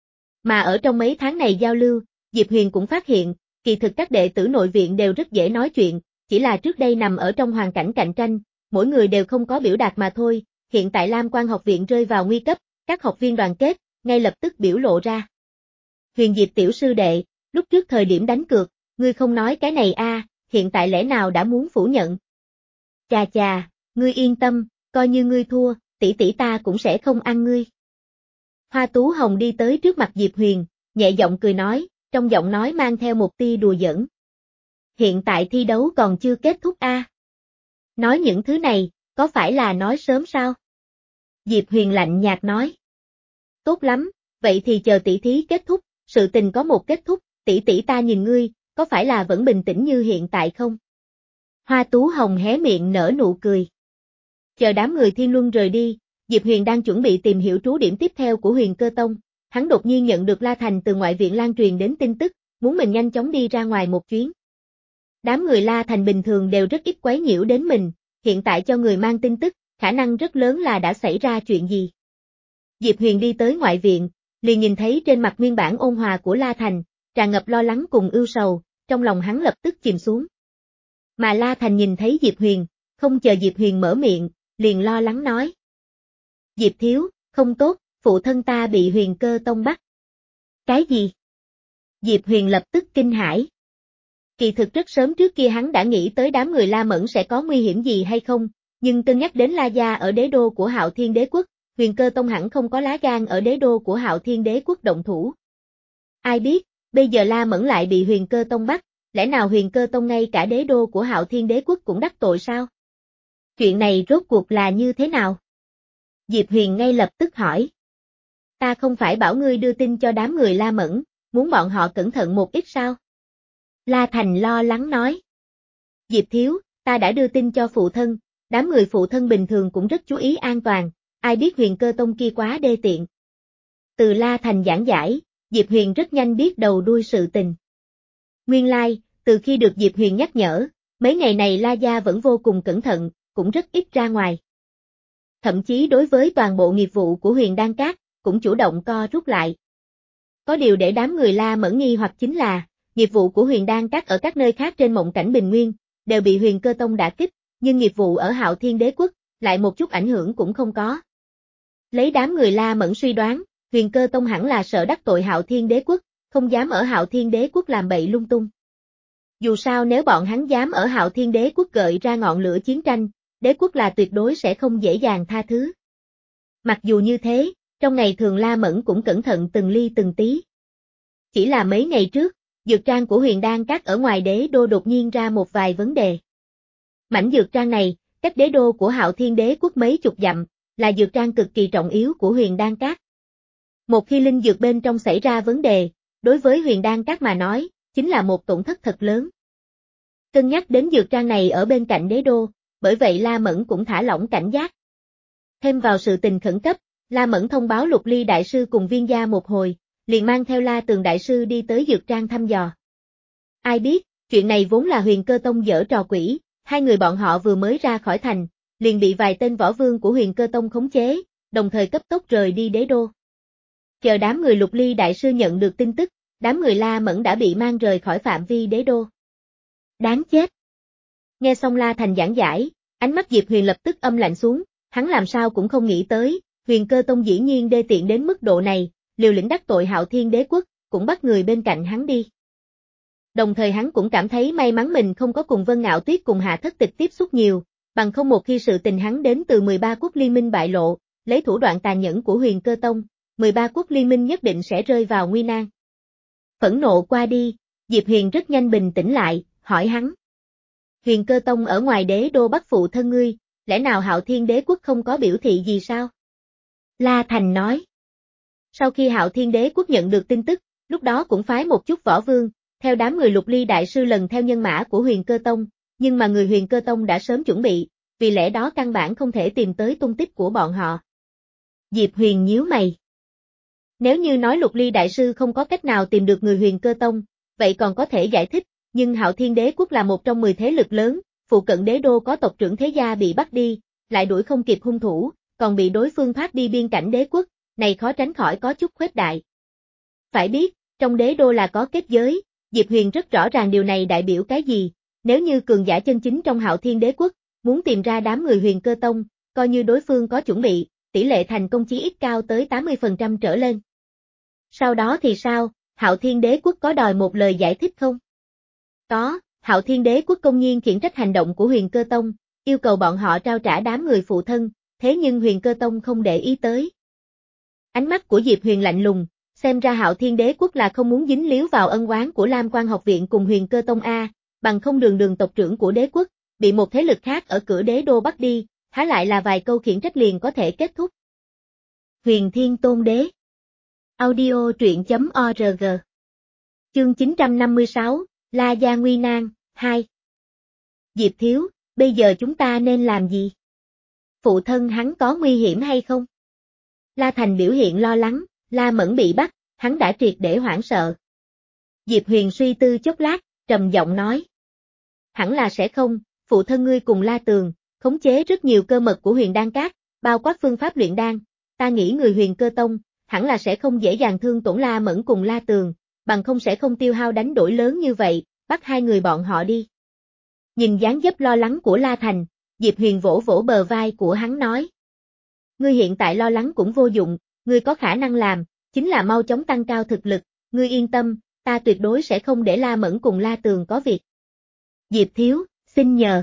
Mà ở trong mấy tháng này giao lưu, Diệp Huyền cũng phát hiện, kỳ thực các đệ tử nội viện đều rất dễ nói chuyện, chỉ là trước đây nằm ở trong hoàn cảnh cạnh tranh, mỗi người đều không có biểu đạt mà thôi, hiện tại Lam Quan học viện rơi vào nguy cấp, các học viên đoàn kết, ngay lập tức biểu lộ ra. Huyền Diệp tiểu sư đệ, lúc trước thời điểm đánh cược, ngươi không nói cái này a, hiện tại lẽ nào đã muốn phủ nhận? Chà chà, ngươi yên tâm, coi như ngươi thua, tỷ tỷ ta cũng sẽ không ăn ngươi. Hoa Tú Hồng đi tới trước mặt Diệp Huyền, nhẹ giọng cười nói, trong giọng nói mang theo một tia đùa giỡn. Hiện tại thi đấu còn chưa kết thúc a. Nói những thứ này, có phải là nói sớm sao? Diệp Huyền lạnh nhạt nói. Tốt lắm, vậy thì chờ tỷ thí kết thúc, sự tình có một kết thúc, tỷ tỷ ta nhìn ngươi, có phải là vẫn bình tĩnh như hiện tại không? Hoa Tú Hồng hé miệng nở nụ cười. Chờ đám người Thiên Luân rời đi, Diệp Huyền đang chuẩn bị tìm hiểu trú điểm tiếp theo của Huyền Cơ Tông, hắn đột nhiên nhận được La Thành từ ngoại viện lan truyền đến tin tức, muốn mình nhanh chóng đi ra ngoài một chuyến. Đám người La Thành bình thường đều rất ít quấy nhiễu đến mình, hiện tại cho người mang tin tức, khả năng rất lớn là đã xảy ra chuyện gì. Diệp Huyền đi tới ngoại viện, liền nhìn thấy trên mặt nguyên bản ôn hòa của La Thành, tràn ngập lo lắng cùng ưu sầu, trong lòng hắn lập tức chìm xuống. Mà La Thành nhìn thấy Diệp Huyền, không chờ Diệp Huyền mở miệng, liền lo lắng nói. Diệp thiếu, không tốt, phụ thân ta bị Huyền Cơ Tông bắt. Cái gì? Diệp Huyền lập tức kinh hãi. Kỳ thực rất sớm trước kia hắn đã nghĩ tới đám người La Mẫn sẽ có nguy hiểm gì hay không, nhưng cân nhắc đến La Gia ở đế đô của Hạo Thiên Đế Quốc, Huyền Cơ Tông hẳn không có lá gan ở đế đô của Hạo Thiên Đế Quốc động thủ. Ai biết, bây giờ La Mẫn lại bị Huyền Cơ Tông bắt, lẽ nào Huyền Cơ Tông ngay cả đế đô của Hạo Thiên Đế Quốc cũng đắc tội sao? Chuyện này rốt cuộc là như thế nào? Diệp Huyền ngay lập tức hỏi. Ta không phải bảo ngươi đưa tin cho đám người La Mẫn, muốn bọn họ cẩn thận một ít sao? La Thành lo lắng nói. Diệp thiếu, ta đã đưa tin cho phụ thân, đám người phụ thân bình thường cũng rất chú ý an toàn, ai biết Huyền Cơ Tông kia quá đê tiện. Từ La Thành giảng giải, Diệp Huyền rất nhanh biết đầu đuôi sự tình. Nguyên lai, like, từ khi được Diệp Huyền nhắc nhở, mấy ngày này La Gia vẫn vô cùng cẩn thận, cũng rất ít ra ngoài. Thậm chí đối với toàn bộ nghiệp vụ của Huyền Đan Các, cũng chủ động co rút lại. Có điều để đám người La Mẫn nghi hoặc chính là, nghiệp vụ của Huyền Đan Các ở các nơi khác trên Mộng Cảnh Bình Nguyên, đều bị Huyền Cơ Tông đả kích, nhưng nghiệp vụ ở Hạo Thiên Đế Quốc, lại một chút ảnh hưởng cũng không có. Lấy đám người La Mẫn suy đoán, Huyền Cơ Tông hẳn là sợ đắc tội Hạo Thiên Đế Quốc, không dám ở Hạo Thiên Đế Quốc làm bậy lung tung. Dù sao nếu bọn hắn dám ở Hạo Thiên Đế Quốc gợi ra ngọn lửa chiến tranh, đế quốc là tuyệt đối sẽ không dễ dàng tha thứ. Mặc dù như thế, trong ngày thường La Mẫn cũng cẩn thận từng ly từng tí. Chỉ là mấy ngày trước, dược trang của Huyền Đan Các ở ngoài đế đô đột nhiên ra một vài vấn đề. Mảnh dược trang này, cách đế đô của Hạo Thiên Đế Quốc mấy chục dặm, là dược trang cực kỳ trọng yếu của Huyền Đan Các. Một khi linh dược bên trong xảy ra vấn đề, đối với Huyền Đan Các mà nói, chính là một tổn thất thật lớn. Cân nhắc đến dược trang này ở bên cạnh đế đô, bởi vậy La Mẫn cũng thả lỏng cảnh giác. Thêm vào sự tình khẩn cấp, La Mẫn thông báo Lục Ly Đại Sư cùng Viên Gia một hồi, liền mang theo La Tường Đại Sư đi tới dược trang thăm dò. Ai biết, chuyện này vốn là Huyền Cơ Tông giở trò quỷ, hai người bọn họ vừa mới ra khỏi thành, liền bị vài tên võ vương của Huyền Cơ Tông khống chế, đồng thời cấp tốc rời đi đế đô. Chờ đám người Lục Ly Đại Sư nhận được tin tức, đám người La Mẫn đã bị mang rời khỏi phạm vi đế đô. Đáng chết! Nghe xong La Thành giảng giải, ánh mắt Diệp Huyền lập tức âm lạnh xuống, hắn làm sao cũng không nghĩ tới, Huyền Cơ Tông dĩ nhiên đê tiện đến mức độ này, liều lĩnh đắc tội Hạo Thiên Đế Quốc, cũng bắt người bên cạnh hắn đi. Đồng thời hắn cũng cảm thấy may mắn mình không có cùng Vân Ngạo Tuyết cùng Hạ Thất Tịch tiếp xúc nhiều, bằng không một khi sự tình hắn đến từ mười ba quốc liên minh bại lộ, lấy thủ đoạn tàn nhẫn của Huyền Cơ Tông, mười ba quốc liên minh nhất định sẽ rơi vào nguy nan. Phẫn nộ qua đi, Diệp Huyền rất nhanh bình tĩnh lại, hỏi hắn. Huyền Cơ Tông ở ngoài đế đô bắt phụ thân ngươi, lẽ nào Hạo Thiên Đế Quốc không có biểu thị gì sao? La Thành nói. Sau khi Hạo Thiên Đế Quốc nhận được tin tức, lúc đó cũng phái một chút võ vương, theo đám người Lục Ly Đại Sư lần theo nhân mã của Huyền Cơ Tông, nhưng mà người Huyền Cơ Tông đã sớm chuẩn bị, vì lẽ đó căn bản không thể tìm tới tung tích của bọn họ. Diệp Huyền nhíu mày. Nếu như nói Lục Ly Đại Sư không có cách nào tìm được người Huyền Cơ Tông, vậy còn có thể giải thích, nhưng Hạo Thiên Đế Quốc là một trong mười thế lực lớn, phụ cận đế đô có tộc trưởng thế gia bị bắt đi, lại đuổi không kịp hung thủ, còn bị đối phương thoát đi biên cảnh đế quốc, này khó tránh khỏi có chút khuếch đại. Phải biết, trong đế đô là có kết giới, Diệp Huyền rất rõ ràng điều này đại biểu cái gì, nếu như cường giả chân chính trong Hạo Thiên Đế Quốc, muốn tìm ra đám người Huyền Cơ Tông, coi như đối phương có chuẩn bị, tỷ lệ thành công chí ít cao tới tám mươi phần trăm trở lên. Sau đó thì sao, Hạo Thiên Đế Quốc có đòi một lời giải thích không? Có, Hạo Thiên Đế Quốc công nhiên khiển trách hành động của Huyền Cơ Tông, yêu cầu bọn họ trao trả đám người phụ thân, thế nhưng Huyền Cơ Tông không để ý tới. Ánh mắt của Diệp Huyền lạnh lùng, xem ra Hạo Thiên Đế Quốc là không muốn dính líu vào ân oán của Lam Quan học viện cùng Huyền Cơ Tông A, bằng không đường đường tộc trưởng của đế quốc, bị một thế lực khác ở cửa đế đô bắt đi, há lại là vài câu khiển trách liền có thể kết thúc. Huyền Thiên Tôn Đế Audio truyện chấm org Chương chín trăm năm mươi sáu, La Gia Nguy Nan, hai Diệp Thiếu, bây giờ chúng ta nên làm gì? Phụ thân hắn có nguy hiểm hay không? La Thành biểu hiện lo lắng, La Mẫn bị bắt, hắn đã triệt để hoảng sợ. Diệp Huyền suy tư chốc lát, trầm giọng nói. Hẳn là sẽ không, phụ thân ngươi cùng La Tường, khống chế rất nhiều cơ mật của Huyền Đan Các, bao quát phương pháp luyện đan, ta nghĩ người Huyền Cơ Tông, hẳn là sẽ không dễ dàng thương tổn La Mẫn cùng La Tường, bằng không sẽ không tiêu hao đánh đổi lớn như vậy, bắt hai người bọn họ đi. Nhìn dáng dấp lo lắng của La Thành, Diệp Huyền vỗ vỗ bờ vai của hắn nói. Ngươi hiện tại lo lắng cũng vô dụng, ngươi có khả năng làm, chính là mau chóng tăng cao thực lực, ngươi yên tâm, ta tuyệt đối sẽ không để La Mẫn cùng La Tường có việc. Diệp Thiếu, xin nhờ.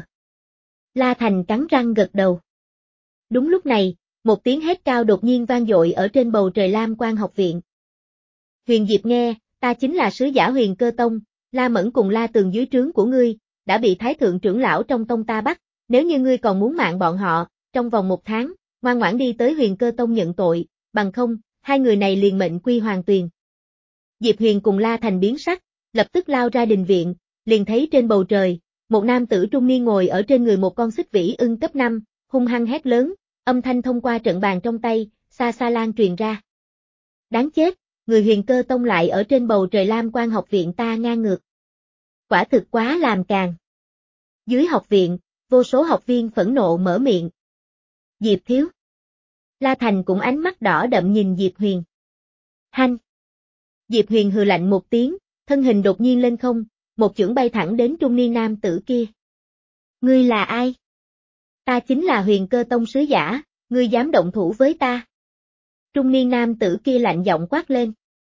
La Thành cắn răng gật đầu. Đúng lúc này, một tiếng hét cao đột nhiên vang dội ở trên bầu trời Lam Quan học viện. Huyền Diệp nghe, ta chính là sứ giả Huyền Cơ Tông, La Mẫn cùng La Tường dưới trướng của ngươi, đã bị Thái Thượng trưởng lão trong tông ta bắt, nếu như ngươi còn muốn mạng bọn họ, trong vòng một tháng, ngoan ngoãn đi tới Huyền Cơ Tông nhận tội, bằng không, hai người này liền mệnh quy hoàng tuyền. Diệp Huyền cùng La Thành biến sắc, lập tức lao ra đình viện, liền thấy trên bầu trời, một nam tử trung niên ngồi ở trên người một con xích vĩ ưng cấp năm, hung hăng hét lớn, âm thanh thông qua trận bàn trong tay, xa xa lan truyền ra. Đáng chết, người Huyền Cơ Tông lại ở trên bầu trời Lam Quan học viện ta ngang ngược. Quả thực quá làm càn. Dưới học viện, vô số học viên phẫn nộ mở miệng. Diệp Thiếu. La Thành cũng ánh mắt đỏ đậm nhìn Diệp Huyền. Hanh. Diệp Huyền hừ lạnh một tiếng, thân hình đột nhiên lên không, một chưởng bay thẳng đến trung niên nam tử kia. Ngươi là ai? Ta chính là Huyền Cơ Tông sứ giả, ngươi dám động thủ với ta. Trung niên nam tử kia lạnh giọng quát lên.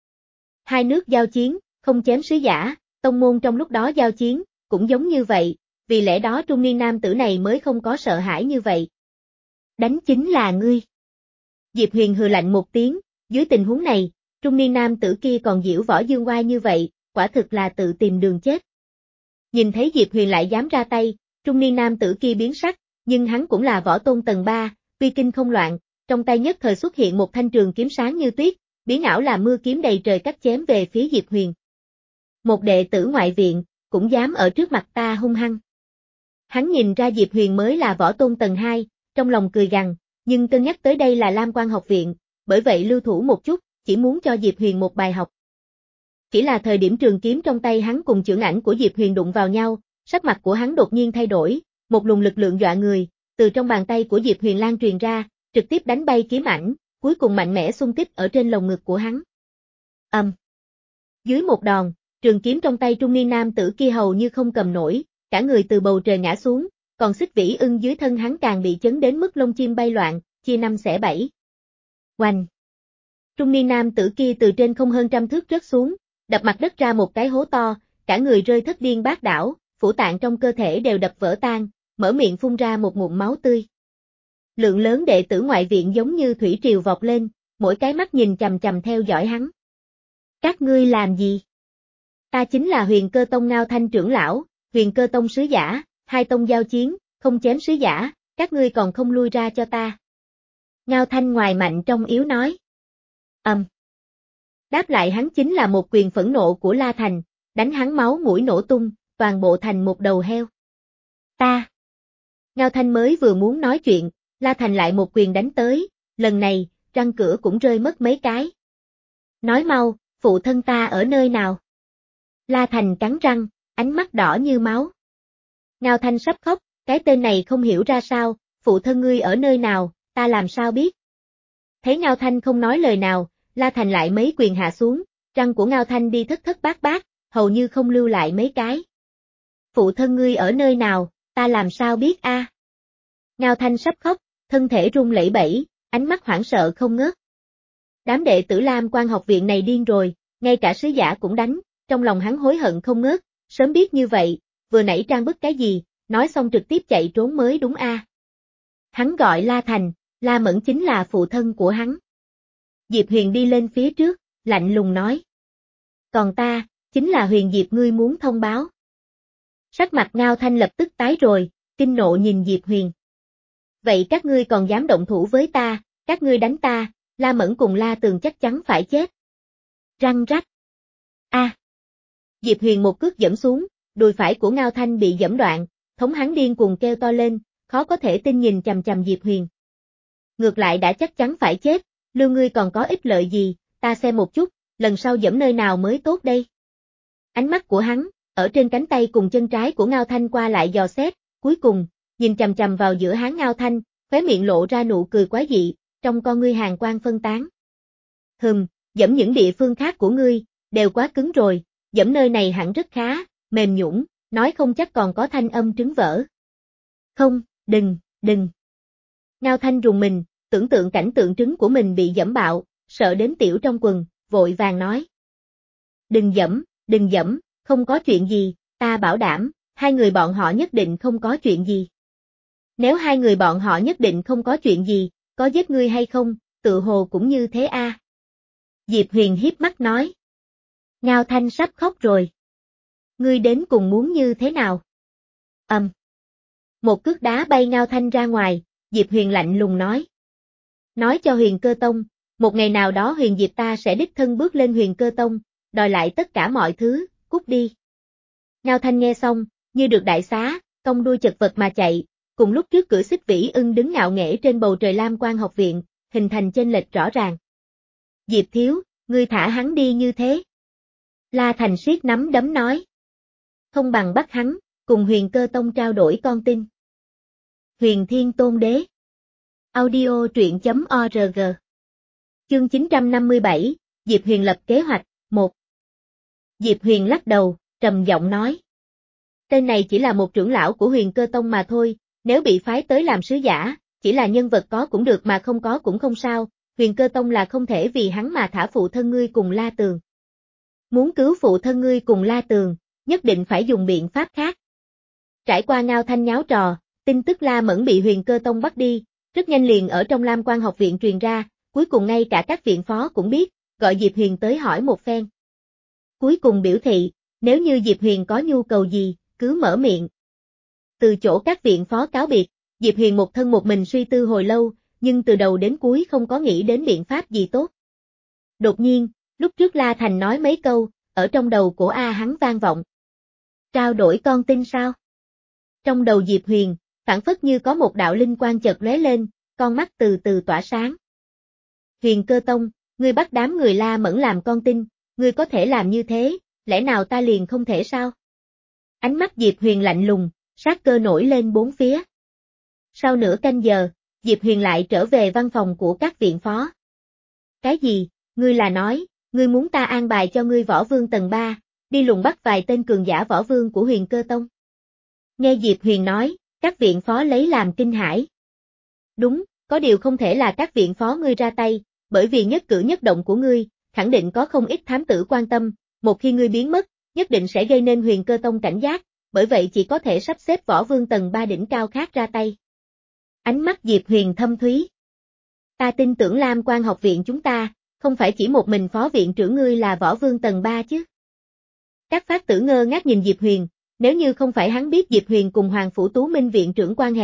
Hai nước giao chiến, không chém sứ giả, tông môn trong lúc đó giao chiến, cũng giống như vậy, vì lẽ đó trung niên nam tử này mới không có sợ hãi như vậy. Đánh chính là ngươi. Diệp Huyền hừ lạnh một tiếng, dưới tình huống này, trung niên nam tử kia còn diễu võ dương oai như vậy, quả thực là tự tìm đường chết. Nhìn thấy Diệp Huyền lại dám ra tay, trung niên nam tử kia biến sắc, nhưng hắn cũng là võ tôn tầng ba, uy kinh không loạn, trong tay nhất thời xuất hiện một thanh trường kiếm sáng như tuyết, biến ảo làm mưa kiếm đầy trời cắt chém về phía Diệp Huyền. Một đệ tử ngoại viện, cũng dám ở trước mặt ta hung hăng. Hắn nhìn ra Diệp Huyền mới là võ tôn tầng hai, trong lòng cười gằn, nhưng cân nhắc tới đây là Lam Quan học viện, bởi vậy lưu thủ một chút, chỉ muốn cho Diệp Huyền một bài học. Chỉ là thời điểm trường kiếm trong tay hắn cùng chưởng ảnh của Diệp Huyền đụng vào nhau, sắc mặt của hắn đột nhiên thay đổi, một luồng lực lượng dọa người, từ trong bàn tay của Diệp Huyền lan truyền ra, trực tiếp đánh bay kiếm ảnh, cuối cùng mạnh mẽ xung kích ở trên lồng ngực của hắn. Ầm. Um. Dưới một đòn, trường kiếm trong tay trung niên nam tử kia hầu như không cầm nổi, cả người từ bầu trời ngã xuống, còn xích vĩ ưng dưới thân hắn càng bị chấn đến mức lông chim bay loạn, chia năm xẻ bảy. Oanh! Trung niên nam tử kia từ trên không hơn trăm thước rớt xuống, đập mặt đất ra một cái hố to, cả người rơi thất điên bát đảo, phủ tạng trong cơ thể đều đập vỡ tan, mở miệng phun ra một ngụm máu tươi. Lượng lớn đệ tử ngoại viện giống như thủy triều vọt lên, mỗi cái mắt nhìn chằm chằm theo dõi hắn. Các ngươi làm gì? Ta chính là Huyền Cơ Tông Ngao Thanh trưởng lão, Huyền Cơ Tông sứ giả, hai tông giao chiến, không chém sứ giả, các ngươi còn không lui ra cho ta. Ngao Thanh ngoài mạnh trong yếu nói. Ầm. Um. Đáp lại hắn chính là một quyền phẫn nộ của La Thành, đánh hắn máu mũi nổ tung, toàn bộ thành một đầu heo. Ta. Ngao Thanh mới vừa muốn nói chuyện, La Thành lại một quyền đánh tới, lần này, răng cửa cũng rơi mất mấy cái. Nói mau, phụ thân ta ở nơi nào? La Thành cắn răng, ánh mắt đỏ như máu. Ngao Thanh sắp khóc, cái tên này không hiểu ra sao, phụ thân ngươi ở nơi nào, ta làm sao biết? Thấy Ngao Thanh không nói lời nào, La Thành lại mấy quyền hạ xuống, răng của Ngao Thanh đi thất thất bát bát, hầu như không lưu lại mấy cái. Phụ thân ngươi ở nơi nào, ta làm sao biết a? À? Ngao Thanh sắp khóc, thân thể run lẩy bẩy, ánh mắt hoảng sợ không ngớt. Đám đệ tử Lam Quan học viện này điên rồi, ngay cả sứ giả cũng đánh, trong lòng hắn hối hận không ngớt, sớm biết như vậy, vừa nãy trang bức cái gì, nói xong trực tiếp chạy trốn mới đúng a. À? Hắn gọi La Thành, La Mẫn chính là phụ thân của hắn. Diệp Huyền đi lên phía trước, lạnh lùng nói. Còn ta, chính là Huyền Diệp ngươi muốn thông báo. Sắc mặt Ngao Thanh lập tức tái rồi, kinh nộ nhìn Diệp Huyền. Vậy các ngươi còn dám động thủ với ta, các ngươi đánh ta, La Mẫn cùng La Tường chắc chắn phải chết. Răng rắc. A. À. Diệp Huyền một cước giẫm xuống, đùi phải của Ngao Thanh bị giẫm đoạn, thống hắn điên cuồng kêu to lên, khó có thể tin nhìn chằm chằm Diệp Huyền. Ngược lại đã chắc chắn phải chết, lưu ngươi còn có ích lợi gì, ta xem một chút, lần sau giẫm nơi nào mới tốt đây. Ánh mắt của hắn, ở trên cánh tay cùng chân trái của Ngao Thanh qua lại dò xét, cuối cùng, nhìn chằm chằm vào giữa háng Ngao Thanh, khóe miệng lộ ra nụ cười quái dị, trong con ngươi hàn quang phân tán. Hừm, giẫm những địa phương khác của ngươi, đều quá cứng rồi, giẫm nơi này hẳn rất khá, mềm nhũn, nói không chắc còn có thanh âm trứng vỡ. Không, đừng, đừng. Ngao Thanh rùng mình, tưởng tượng cảnh tượng trứng của mình bị giẫm bạo, sợ đến tiểu trong quần, vội vàng nói. Đừng giẫm, đừng giẫm, không có chuyện gì, ta bảo đảm, hai người bọn họ nhất định không có chuyện gì. Nếu hai người bọn họ nhất định không có chuyện gì, có giết ngươi hay không, tự hồ cũng như thế a. À. Diệp Huyền hiếp mắt nói. Ngao Thanh sắp khóc rồi. Ngươi đến cùng muốn như thế nào? Ầm. Um. Một cước đá bay Ngao Thanh ra ngoài, Diệp Huyền lạnh lùng nói. Nói cho Huyền Cơ Tông, một ngày nào đó Huyền Diệp ta sẽ đích thân bước lên Huyền Cơ Tông, đòi lại tất cả mọi thứ, cút đi. Ngao Thanh nghe xong, như được đại xá, cong đuôi chật vật mà chạy, cùng lúc trước cửa Xích Vĩ Ưng đứng ngạo nghễ trên bầu trời Lam Quan học viện, hình thành chênh lệch rõ ràng. Diệp thiếu, ngươi thả hắn đi như thế. La Thành siết nắm đấm nói. Không bằng bắt hắn, cùng Huyền Cơ Tông trao đổi con tin. Huyền Thiên Tôn Đế. Audio truyện chấm org. Chương chín trăm năm mươi bảy, Diệp Huyền lập kế hoạch, một. Diệp Huyền lắc đầu, trầm giọng nói. Tên này chỉ là một trưởng lão của Huyền Cơ Tông mà thôi, nếu bị phái tới làm sứ giả, chỉ là nhân vật có cũng được mà không có cũng không sao, Huyền Cơ Tông là không thể vì hắn mà thả phụ thân ngươi cùng La Tường. Muốn cứu phụ thân ngươi cùng La Tường, nhất định phải dùng biện pháp khác. Trải qua Ngao Thanh nháo trò, tin tức La Mẫn bị Huyền Cơ Tông bắt đi, rất nhanh liền ở trong Lam Quan học viện truyền ra, cuối cùng ngay cả các viện phó cũng biết, gọi Diệp Huyền tới hỏi một phen. Cuối cùng biểu thị, nếu như Diệp Huyền có nhu cầu gì, cứ mở miệng. Từ chỗ các viện phó cáo biệt, Diệp Huyền một thân một mình suy tư hồi lâu, nhưng từ đầu đến cuối không có nghĩ đến biện pháp gì tốt. Đột nhiên, lúc trước La Thành nói mấy câu, ở trong đầu của A hắn vang vọng. Trao đổi con tin sao? Trong đầu Diệp Huyền, phảng phất như có một đạo linh quang chợt lóe lên, con mắt từ từ tỏa sáng. Huyền Cơ Tông, ngươi bắt đám người La Mẫn làm con tin, ngươi có thể làm như thế, lẽ nào ta liền không thể sao? Ánh mắt Diệp Huyền lạnh lùng, sát cơ nổi lên bốn phía. Sau nửa canh giờ, Diệp Huyền lại trở về văn phòng của các viện phó. Cái gì, ngươi là nói, ngươi muốn ta an bài cho ngươi võ vương tầng ba, đi lùng bắt vài tên cường giả võ vương của Huyền Cơ Tông? Nghe Diệp Huyền nói, các viện phó lấy làm kinh hãi. Đúng, có điều không thể là các viện phó ngươi ra tay, bởi vì nhất cử nhất động của ngươi, khẳng định có không ít thám tử quan tâm, một khi ngươi biến mất, nhất định sẽ gây nên Huyền Cơ Tông cảnh giác, bởi vậy chỉ có thể sắp xếp võ vương tầng ba đỉnh cao khác ra tay. Ánh mắt Diệp Huyền thâm thúy. Ta tin tưởng Lam Quan học viện chúng ta, không phải chỉ một mình phó viện trưởng ngươi là võ vương tầng ba chứ. Các phát tử ngơ ngác nhìn Diệp Huyền, nếu như không phải hắn biết Diệp Huyền cùng Hoàng Phủ Tú Minh viện trưởng quan hệ,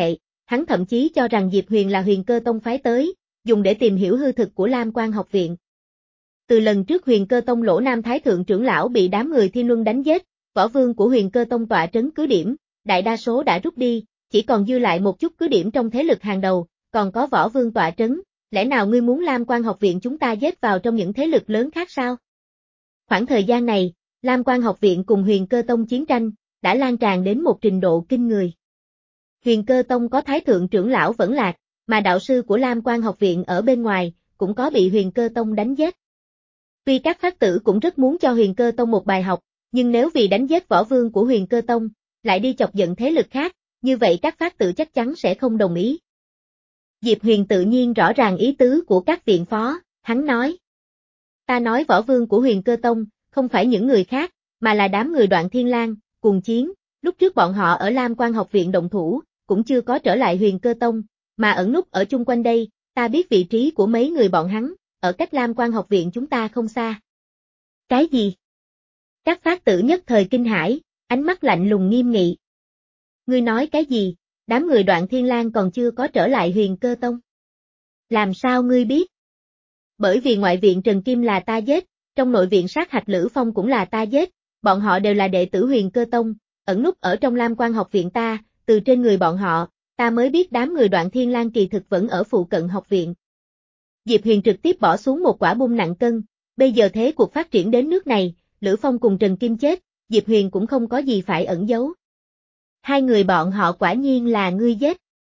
hắn thậm chí cho rằng Diệp Huyền là Huyền Cơ Tông phái tới, dùng để tìm hiểu hư thực của Lam Quan học viện. Từ lần trước Huyền Cơ Tông Lỗ Nam Thái Thượng trưởng lão bị đám người Thiên Luân đánh giết, võ vương của Huyền Cơ Tông tọa trấn cứ điểm, đại đa số đã rút đi, chỉ còn dư lại một chút cứ điểm trong thế lực hàng đầu, còn có võ vương tọa trấn, lẽ nào ngươi muốn Lam Quan học viện chúng ta giết vào trong những thế lực lớn khác sao? Khoảng thời gian này, Lam Quan học viện cùng Huyền Cơ Tông chiến tranh, đã lan tràn đến một trình độ kinh người. Huyền Cơ Tông có Thái Thượng trưởng lão vẫn lạc, mà đạo sư của Lam Quan học viện ở bên ngoài, cũng có bị Huyền Cơ Tông đánh giết. Tuy các phác tử cũng rất muốn cho Huyền Cơ Tông một bài học, nhưng nếu vì đánh giết võ vương của Huyền Cơ Tông, lại đi chọc giận thế lực khác, như vậy các phác tử chắc chắn sẽ không đồng ý. Diệp Huyền tự nhiên rõ ràng ý tứ của các viện phó, hắn nói. Ta nói võ vương của Huyền Cơ Tông, không phải những người khác, mà là đám người Đoạn Thiên Lang, cùng chiến, lúc trước bọn họ ở Lam Quan học viện động thủ, cũng chưa có trở lại Huyền Cơ Tông, mà ẩn núp ở chung quanh đây, ta biết vị trí của mấy người bọn hắn, ở cách Lam Quan học viện chúng ta không xa. Cái gì? Các phác tử nhất thời kinh hãi, ánh mắt lạnh lùng nghiêm nghị. Ngươi nói cái gì, đám người Đoạn Thiên Lang còn chưa có trở lại Huyền Cơ Tông. Làm sao ngươi biết? Bởi vì ngoại viện Trần Kim là ta giết, trong nội viện sát hạch Lữ Phong cũng là ta giết, bọn họ đều là đệ tử Huyền Cơ Tông, ẩn núp ở trong Lam Quan học viện ta, từ trên người bọn họ, ta mới biết đám người Đoạn Thiên Lang kỳ thực vẫn ở phụ cận học viện. Diệp Huyền trực tiếp bỏ xuống một quả bom nặng cân, bây giờ thế cuộc phát triển đến nước này, Lữ Phong cùng Trần Kim chết, Diệp Huyền cũng không có gì phải ẩn giấu. Hai người bọn họ quả nhiên là ngươi giết.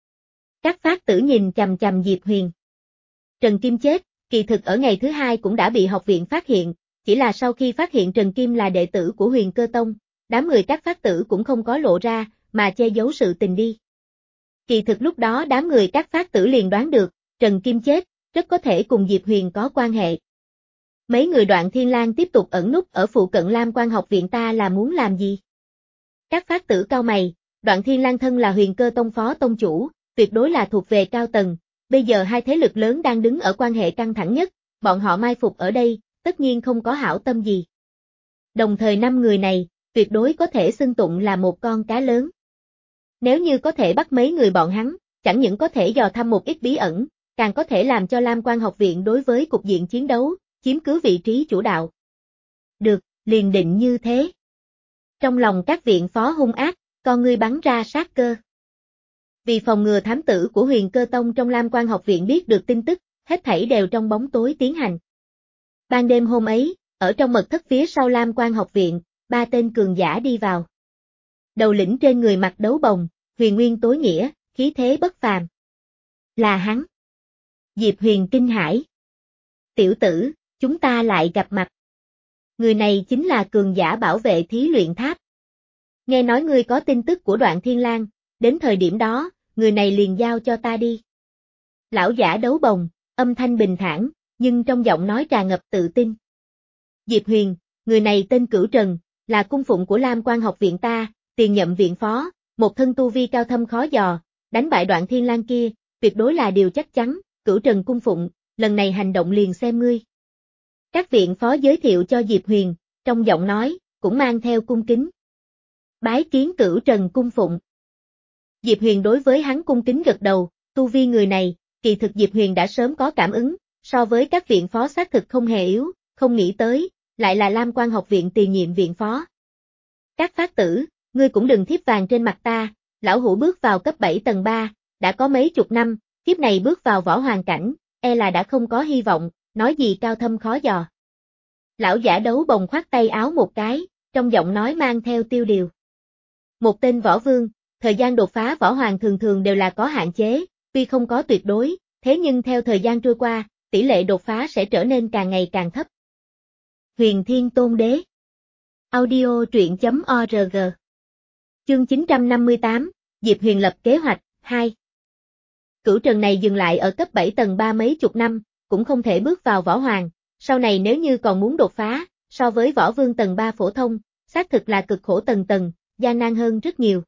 Các phác tử nhìn chằm chằm Diệp Huyền. Trần Kim chết, kỳ thực ở ngày thứ hai cũng đã bị học viện phát hiện, chỉ là sau khi phát hiện Trần Kim là đệ tử của Huyền Cơ Tông, đám người các phác tử cũng không có lộ ra, mà che giấu sự tình đi. Kỳ thực lúc đó đám người các phác tử liền đoán được, Trần Kim chết, rất có thể cùng Diệp Huyền có quan hệ. Mấy người Đoạn Thiên Lang tiếp tục ẩn núp ở phụ cận Lam Quan học viện ta là muốn làm gì? Các phác tử cao mày, Đoạn Thiên Lang thân là Huyền Cơ Tông phó tông chủ, tuyệt đối là thuộc về cao tầng, bây giờ hai thế lực lớn đang đứng ở quan hệ căng thẳng nhất, bọn họ mai phục ở đây, tất nhiên không có hảo tâm gì. Đồng thời năm người này, tuyệt đối có thể xưng tụng là một con cá lớn. Nếu như có thể bắt mấy người bọn hắn, chẳng những có thể dò thăm một ít bí ẩn, càng có thể làm cho Lam Quan học viện đối với cục diện chiến đấu, chiếm cứ vị trí chủ đạo. Được, liền định như thế. Trong lòng các viện phó hung ác, con ngươi bắn ra sát cơ. Vì phòng ngừa thám tử của Huyền Cơ Tông trong Lam Quan học viện biết được tin tức, hết thảy đều trong bóng tối tiến hành. Ban đêm hôm ấy, ở trong mật thất phía sau Lam Quan học viện, ba tên cường giả đi vào. Đầu lĩnh trên người mặc đấu bồng, huyền nguyên tối nghĩa, khí thế bất phàm. Là hắn. Diệp Huyền kinh hãi. Tiểu tử, chúng ta lại gặp mặt. Người này chính là cường giả bảo vệ thí luyện tháp. Nghe nói ngươi có tin tức của Đoạn Thiên Lang, đến thời điểm đó, người này liền giao cho ta đi. Lão giả đấu bồng, âm thanh bình thản, nhưng trong giọng nói tràn ngập tự tin. Diệp Huyền, người này tên Cửu Trần, là cung phụng của Lam Quan học viện ta, tiền nhậm viện phó, một thân tu vi cao thâm khó dò, đánh bại Đoạn Thiên Lang kia, tuyệt đối là điều chắc chắn, Cửu Trần cung phụng, lần này hành động liền xem ngươi. Các viện phó giới thiệu cho Diệp Huyền, trong giọng nói, cũng mang theo cung kính. Bái kiến Cửu Trần cung phụng. Diệp Huyền đối với hắn cung kính gật đầu, tu vi người này, kỳ thực Diệp Huyền đã sớm có cảm ứng, so với các viện phó xác thực không hề yếu, không nghĩ tới, lại là Lam Quan học viện tiền nhiệm viện phó. Các phác tử, ngươi cũng đừng thiếp vàng trên mặt ta, lão hủ bước vào cấp bảy tầng ba, đã có mấy chục năm, kiếp này bước vào võ hoàng cảnh, e là đã không có hy vọng, nói gì cao thâm khó dò. Lão giả đấu bồng khoát tay áo một cái, trong giọng nói mang theo tiêu điều. Một tên võ vương, thời gian đột phá võ hoàng thường thường đều là có hạn chế, tuy không có tuyệt đối, thế nhưng theo thời gian trôi qua, tỷ lệ đột phá sẽ trở nên càng ngày càng thấp. Huyền Thiên Tôn Đế. Audio truyện chấm org. Chương chín trăm năm mươi tám, Diệp Huyền lập kế hoạch, hai. Cửu Trần này dừng lại ở cấp bảy tầng ba mấy chục năm, cũng không thể bước vào võ hoàng, sau này nếu như còn muốn đột phá, so với võ vương tầng ba phổ thông, xác thực là cực khổ tầng tầng, gian nan hơn rất nhiều.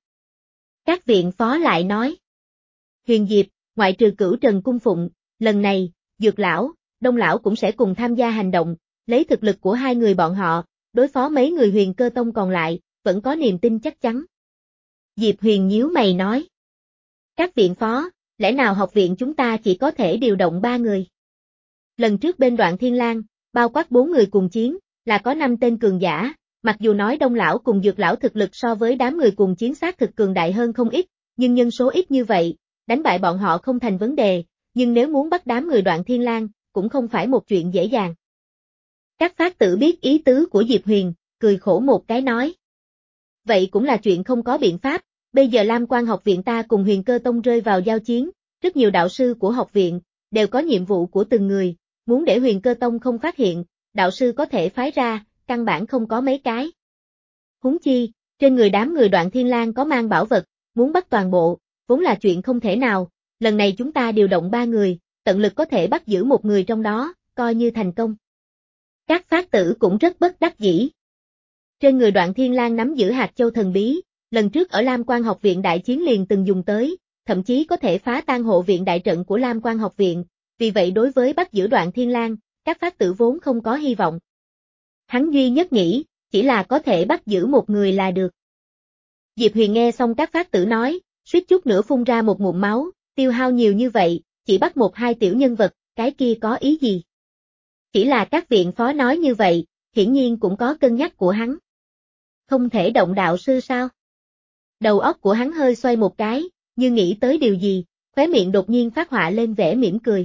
Các viện phó lại nói. Huyền Diệp, ngoại trừ Cửu Trần cung phụng, lần này, Dược Lão, Đông Lão cũng sẽ cùng tham gia hành động, lấy thực lực của hai người bọn họ, đối phó mấy người Huyền Cơ Tông còn lại, vẫn có niềm tin chắc chắn. Diệp Huyền nhíu mày nói. Các viện phó, lẽ nào học viện chúng ta chỉ có thể điều động ba người? Lần trước bên Đoạn Thiên Lang, bao quát bốn người cùng chiến, là có năm tên cường giả, mặc dù nói Đông lão cùng Dược lão thực lực so với đám người cùng chiến xác thực cường đại hơn không ít, nhưng nhân số ít như vậy, đánh bại bọn họ không thành vấn đề, nhưng nếu muốn bắt đám người Đoạn Thiên Lang, cũng không phải một chuyện dễ dàng. Các phát tử biết ý tứ của Diệp Huyền, cười khổ một cái nói. Vậy cũng là chuyện không có biện pháp, bây giờ Lam Quan học viện ta cùng Huyền Cơ Tông rơi vào giao chiến, rất nhiều đạo sư của học viện, đều có nhiệm vụ của từng người, muốn để Huyền Cơ Tông không phát hiện, đạo sư có thể phái ra, căn bản không có mấy cái. Huống chi, trên người đám người Đoạn Thiên Lang có mang bảo vật, muốn bắt toàn bộ, vốn là chuyện không thể nào, lần này chúng ta điều động ba người, tận lực có thể bắt giữ một người trong đó, coi như thành công. Các phát tử cũng rất bất đắc dĩ. Trên người Đoạn Thiên Lang nắm giữ hạt châu thần bí, lần trước ở Lam Quan học viện đại chiến liền từng dùng tới, thậm chí có thể phá tan hộ viện đại trận của Lam Quan học viện, vì vậy đối với bắt giữ Đoạn Thiên Lang, các phát tử vốn không có hy vọng. Hắn duy nhất nghĩ, chỉ là có thể bắt giữ một người là được. Diệp Huyền nghe xong các phát tử nói, suýt chút nữa phun ra một ngụm máu, tiêu hao nhiều như vậy, chỉ bắt một hai tiểu nhân vật, cái kia có ý gì? Chỉ là các viện phó nói như vậy, hiển nhiên cũng có cân nhắc của hắn. Không thể động đạo sư sao? Đầu óc của hắn hơi xoay một cái, như nghĩ tới điều gì, khóe miệng đột nhiên phát họa lên vẻ mỉm cười.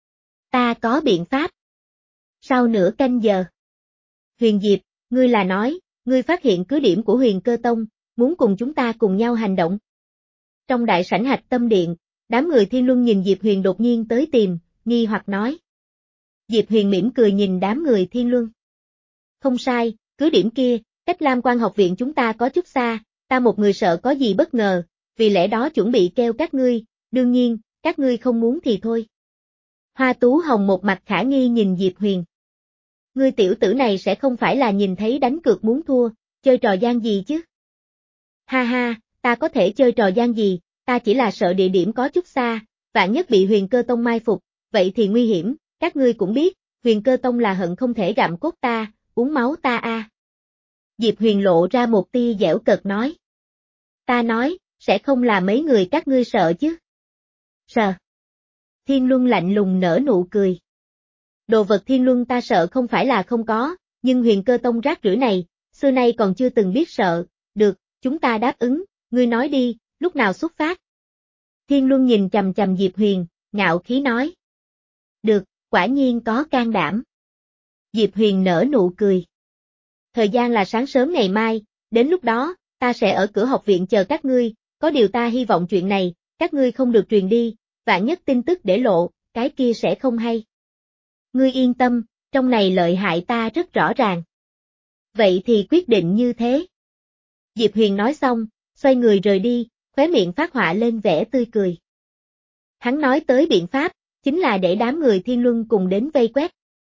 Ta có biện pháp. Sau nửa canh giờ. Huyền Diệp, ngươi là nói, ngươi phát hiện cứ điểm của Huyền Cơ Tông, muốn cùng chúng ta cùng nhau hành động. Trong đại sảnh Hạch Tâm Điện, đám người Thiên Luân nhìn Diệp Huyền đột nhiên tới tìm, nghi hoặc nói. Diệp Huyền mỉm cười nhìn đám người Thiên Luân. Không sai, cứ điểm kia, cách Lam Quan học viện chúng ta có chút xa, ta một người sợ có gì bất ngờ, vì lẽ đó chuẩn bị kêu các ngươi, đương nhiên, các ngươi không muốn thì thôi. Hoa Tú Hồng một mặt khả nghi nhìn Diệp Huyền. Ngươi tiểu tử này sẽ không phải là nhìn thấy đánh cược muốn thua, chơi trò gian gì chứ? Ha ha, ta có thể chơi trò gian gì, ta chỉ là sợ địa điểm có chút xa, vạn nhất bị Huyền Cơ Tông mai phục, vậy thì nguy hiểm, các ngươi cũng biết, Huyền Cơ Tông là hận không thể gặm cốt ta, uống máu ta a. À. Diệp Huyền lộ ra một tia dẻo cợt nói. Ta nói, sẽ không là mấy người các ngươi sợ chứ? Sợ. Thiên Luân lạnh lùng nở nụ cười. Đồ vật Thiên Luân ta sợ không phải là không có, nhưng Huyền Cơ Tông rác rưởi này, xưa nay còn chưa từng biết sợ, được, chúng ta đáp ứng, ngươi nói đi, lúc nào xuất phát? Thiên Luân nhìn chầm chầm Diệp Huyền, ngạo khí nói. Được, quả nhiên có can đảm. Diệp Huyền nở nụ cười. Thời gian là sáng sớm ngày mai, đến lúc đó, ta sẽ ở cửa học viện chờ các ngươi, có điều ta hy vọng chuyện này, các ngươi không được truyền đi, vạn nhất tin tức để lộ, cái kia sẽ không hay. Ngươi yên tâm, trong này lợi hại ta rất rõ ràng. Vậy thì quyết định như thế. Diệp Huyền nói xong, xoay người rời đi, khóe miệng phát họa lên vẻ tươi cười. Hắn nói tới biện pháp, chính là để đám người Thiên Luân cùng đến vây quét.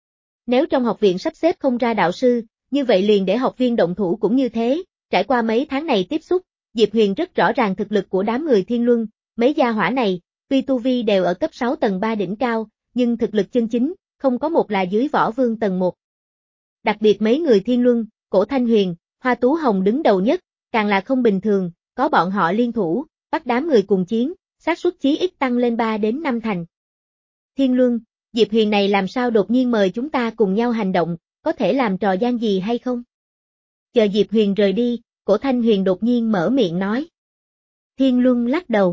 Nếu trong học viện sắp xếp không ra đạo sư, như vậy liền để học viên động thủ cũng như thế, trải qua mấy tháng này tiếp xúc, Diệp Huyền rất rõ ràng thực lực của đám người Thiên Luân, mấy gia hỏa này, tuy tu vi đều ở cấp sáu tầng ba đỉnh cao, nhưng thực lực chân chính, không có một là dưới võ vương tầng một. Đặc biệt mấy người Thiên Luân, Cổ Thanh Huyền, Hoa Tú Hồng đứng đầu nhất, càng là không bình thường, có bọn họ liên thủ, bắt đám người cùng chiến, xác suất chí ít tăng lên ba đến năm thành. Thiên Luân, Diệp Huyền này làm sao đột nhiên mời chúng ta cùng nhau hành động, có thể làm trò gian gì hay không? Chờ Diệp Huyền rời đi, Cổ Thanh Huyền đột nhiên mở miệng nói. Thiên Luân lắc đầu.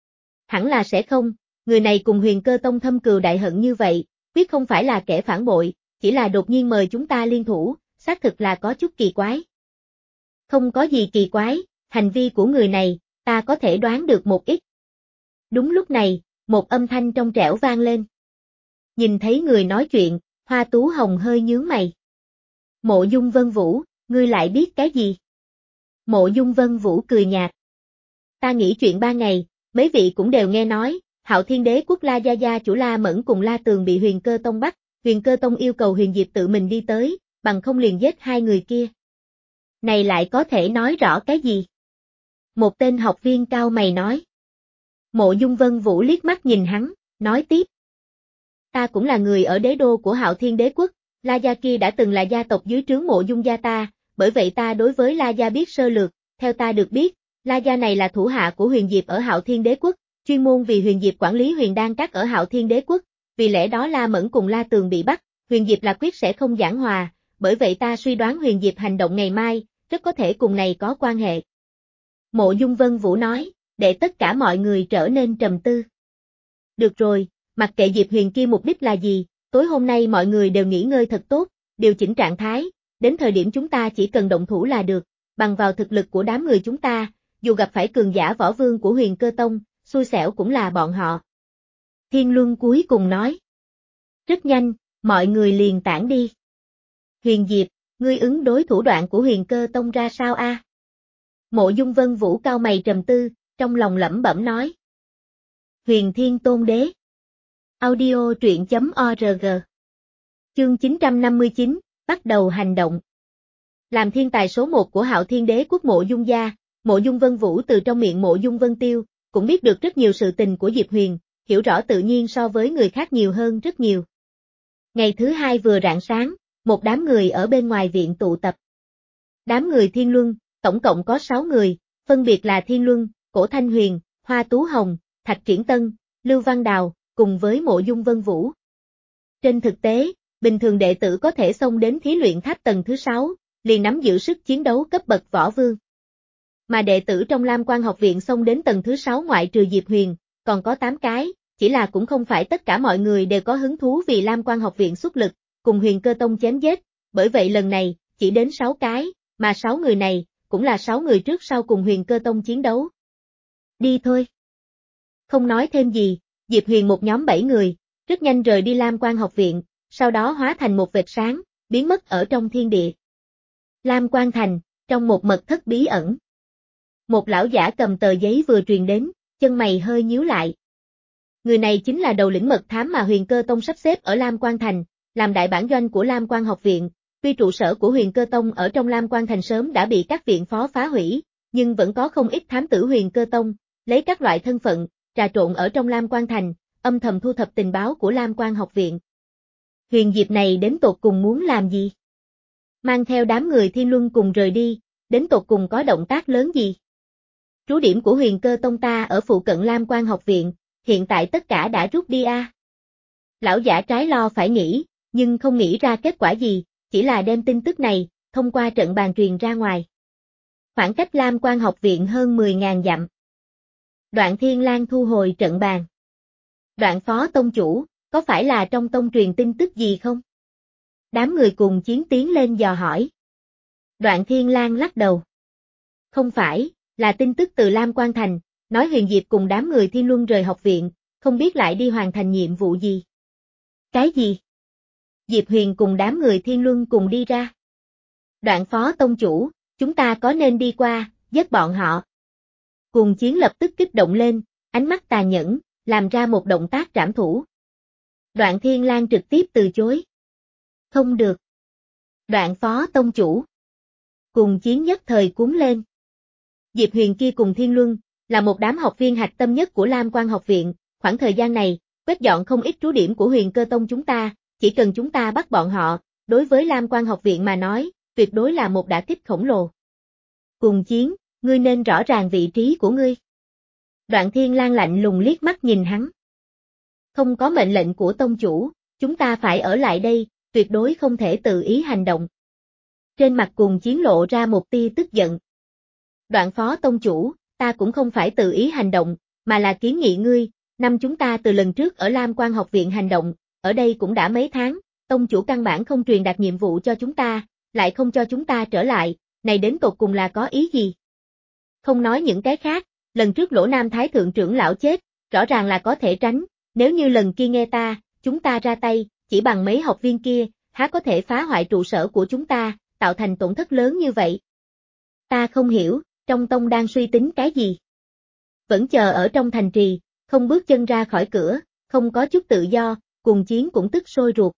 Hẳn là sẽ không, người này cùng Huyền Cơ Tông thâm cừu đại hận như vậy, quyết không phải là kẻ phản bội, chỉ là đột nhiên mời chúng ta liên thủ, xác thực là có chút kỳ quái. Không có gì kỳ quái, hành vi của người này, ta có thể đoán được một ít. Đúng lúc này, một âm thanh trong trẻo vang lên. Nhìn thấy người nói chuyện, Hoa Tú Hồng hơi nhướng mày. Mộ Dung Vân Vũ, ngươi lại biết cái gì? Mộ Dung Vân Vũ cười nhạt. Ta nghĩ chuyện ba ngày, mấy vị cũng đều nghe nói, Hạo Thiên Đế quốc La Gia Gia chủ La Mẫn cùng La Tường bị Huyền Cơ Tông bắt, Huyền Cơ Tông yêu cầu Huyền Diệp tự mình đi tới, bằng không liền giết hai người kia. Này lại có thể nói rõ cái gì? Một tên học viên cao mày nói. Mộ Dung Vân Vũ liếc mắt nhìn hắn, nói tiếp. Ta cũng là người ở đế đô của Hạo Thiên Đế quốc, La Gia kia đã từng là gia tộc dưới trướng Mộ Dung gia ta, bởi vậy ta đối với La Gia biết sơ lược, theo ta được biết, La Gia này là thủ hạ của Huyền Diệp ở Hạo Thiên Đế quốc, chuyên môn vì Huyền Diệp quản lý Huyền Đan Các ở Hạo Thiên Đế Quốc, vì lẽ đó La Mẫn cùng La Tường bị bắt, Huyền Diệp là quyết sẽ không giảng hòa, bởi vậy ta suy đoán Huyền Diệp hành động ngày mai, rất có thể cùng này có quan hệ. Mộ Dung Vân Vũ nói, để tất cả mọi người trở nên trầm tư. Được rồi, mặc kệ Diệp Huyền kia mục đích là gì, tối hôm nay mọi người đều nghỉ ngơi thật tốt, điều chỉnh trạng thái, đến thời điểm chúng ta chỉ cần động thủ là được, bằng vào thực lực của đám người chúng ta, dù gặp phải cường giả võ vương của Huyền Cơ Tông, xui xẻo cũng là bọn họ. Thiên Luân cuối cùng nói. Rất nhanh, mọi người liền tản đi. Huyền Diệp, ngươi ứng đối thủ đoạn của Huyền Cơ Tông ra sao a? Mộ Dung Vân Vũ cao mày trầm tư, trong lòng lẩm bẩm nói. Huyền Thiên Tôn Đế. Audio truyện chấm org. Chương chín trăm năm mươi chín, bắt đầu hành động. Làm thiên tài số một của Hạo Thiên Đế Quốc Mộ Dung gia, Mộ Dung Vân Vũ từ trong miệng Mộ Dung Vân Tiêu, cũng biết được rất nhiều sự tình của Diệp Huyền, hiểu rõ tự nhiên so với người khác nhiều hơn rất nhiều. Ngày thứ hai vừa rạng sáng, một đám người ở bên ngoài viện tụ tập. Đám người Thiên Luân, tổng cộng có sáu người, phân biệt là Thiên Luân, Cổ Thanh Huyền, Hoa Tú Hồng, Thạch Triển Tân, Lưu Văn Đào, cùng với Mộ Dung Vân Vũ. Trên thực tế, bình thường đệ tử có thể xông đến thí luyện tháp tầng thứ sáu, liền nắm giữ sức chiến đấu cấp bậc võ vương. Mà đệ tử trong Lam Quan học viện xông đến tầng thứ sáu ngoại trừ Diệp Huyền, còn có tám cái, chỉ là cũng không phải tất cả mọi người đều có hứng thú vì Lam Quan học viện xuất lực, cùng Huyền Cơ Tông chém giết, bởi vậy lần này, chỉ đến sáu cái, mà sáu người này, cũng là sáu người trước sau cùng Huyền Cơ Tông chiến đấu. Đi thôi. Không nói thêm gì, Diệp Huyền một nhóm bảy người, rất nhanh rời đi Lam Quan học viện, sau đó hóa thành một vệt sáng, biến mất ở trong thiên địa. Lam Quan thành, trong một mật thất bí ẩn. Một lão giả cầm tờ giấy vừa truyền đến, chân mày hơi nhíu lại. Người này chính là đầu lĩnh mật thám mà Huyền Cơ Tông sắp xếp ở Lam Quan thành, làm đại bản doanh của Lam Quan học viện. Tuy trụ sở của Huyền Cơ Tông ở trong Lam Quan thành sớm đã bị các viện phó phá hủy, nhưng vẫn có không ít thám tử Huyền Cơ Tông, lấy các loại thân phận, trà trộn ở trong Lam Quan thành, âm thầm thu thập tình báo của Lam Quan học viện. Huyền Diệp này đến tột cùng muốn làm gì? Mang theo đám người Thiên Luân cùng rời đi, đến tột cùng có động tác lớn gì? Trú điểm của Huyền Cơ Tông ta ở phụ cận Lam Quan học viện, hiện tại tất cả đã rút đi a. À? Lão giả trái lo phải nghĩ, nhưng không nghĩ ra kết quả gì, chỉ là đem tin tức này, thông qua trận bàn truyền ra ngoài. Khoảng cách Lam Quan học viện hơn mười nghìn dặm. Đoạn Thiên Lang thu hồi trận bàn. Đoạn Phó Tông Chủ, có phải là trong tông truyền tin tức gì không? Đám người cùng chiến tiến lên dò hỏi. Đoạn Thiên Lang lắc đầu. Không phải, là tin tức từ Lam Quan thành, nói Huyền Diệp cùng đám người Thiên Luân rời học viện, không biết lại đi hoàn thành nhiệm vụ gì. Cái gì? Diệp Huyền cùng đám người Thiên Luân cùng đi ra. Đoạn Phó Tông Chủ, chúng ta có nên đi qua, giết bọn họ. Cùng chiến lập tức kích động lên, ánh mắt tà nhẫn, làm ra một động tác trảm thủ. Đoạn Thiên Lang trực tiếp từ chối. Không được. Đoạn Phó Tông Chủ. Cùng chiến nhất thời cuốn lên. Diệp Huyền kia cùng Thiên Luân, là một đám học viên hạch tâm nhất của Lam Quan học viện, khoảng thời gian này, quét dọn không ít trú điểm của Huyền Cơ Tông chúng ta, chỉ cần chúng ta bắt bọn họ, đối với Lam Quan học viện mà nói, tuyệt đối là một đả kích khổng lồ. Cùng chiến, ngươi nên rõ ràng vị trí của ngươi. Đoạn Thiên Lang lạnh lùng liếc mắt nhìn hắn. Không có mệnh lệnh của tông chủ, chúng ta phải ở lại đây, tuyệt đối không thể tự ý hành động. Trên mặt cùng chiến lộ ra một tia tức giận. Đoạn Phó Tông Chủ, ta cũng không phải tự ý hành động, mà là kiến nghị ngươi, năm chúng ta từ lần trước ở Lam Quan học viện hành động, ở đây cũng đã mấy tháng, Tông Chủ căn bản không truyền đạt nhiệm vụ cho chúng ta, lại không cho chúng ta trở lại, này đến tột cùng là có ý gì? Không nói những cái khác, lần trước Lỗ Nam Thái Thượng trưởng lão chết, rõ ràng là có thể tránh, nếu như lần kia nghe ta, chúng ta ra tay, chỉ bằng mấy học viên kia, há có thể phá hoại trụ sở của chúng ta, tạo thành tổn thất lớn như vậy? Ta không hiểu, trong tông đang suy tính cái gì? Vẫn chờ ở trong thành trì, không bước chân ra khỏi cửa, không có chút tự do, cùng chiến cũng tức sôi ruột.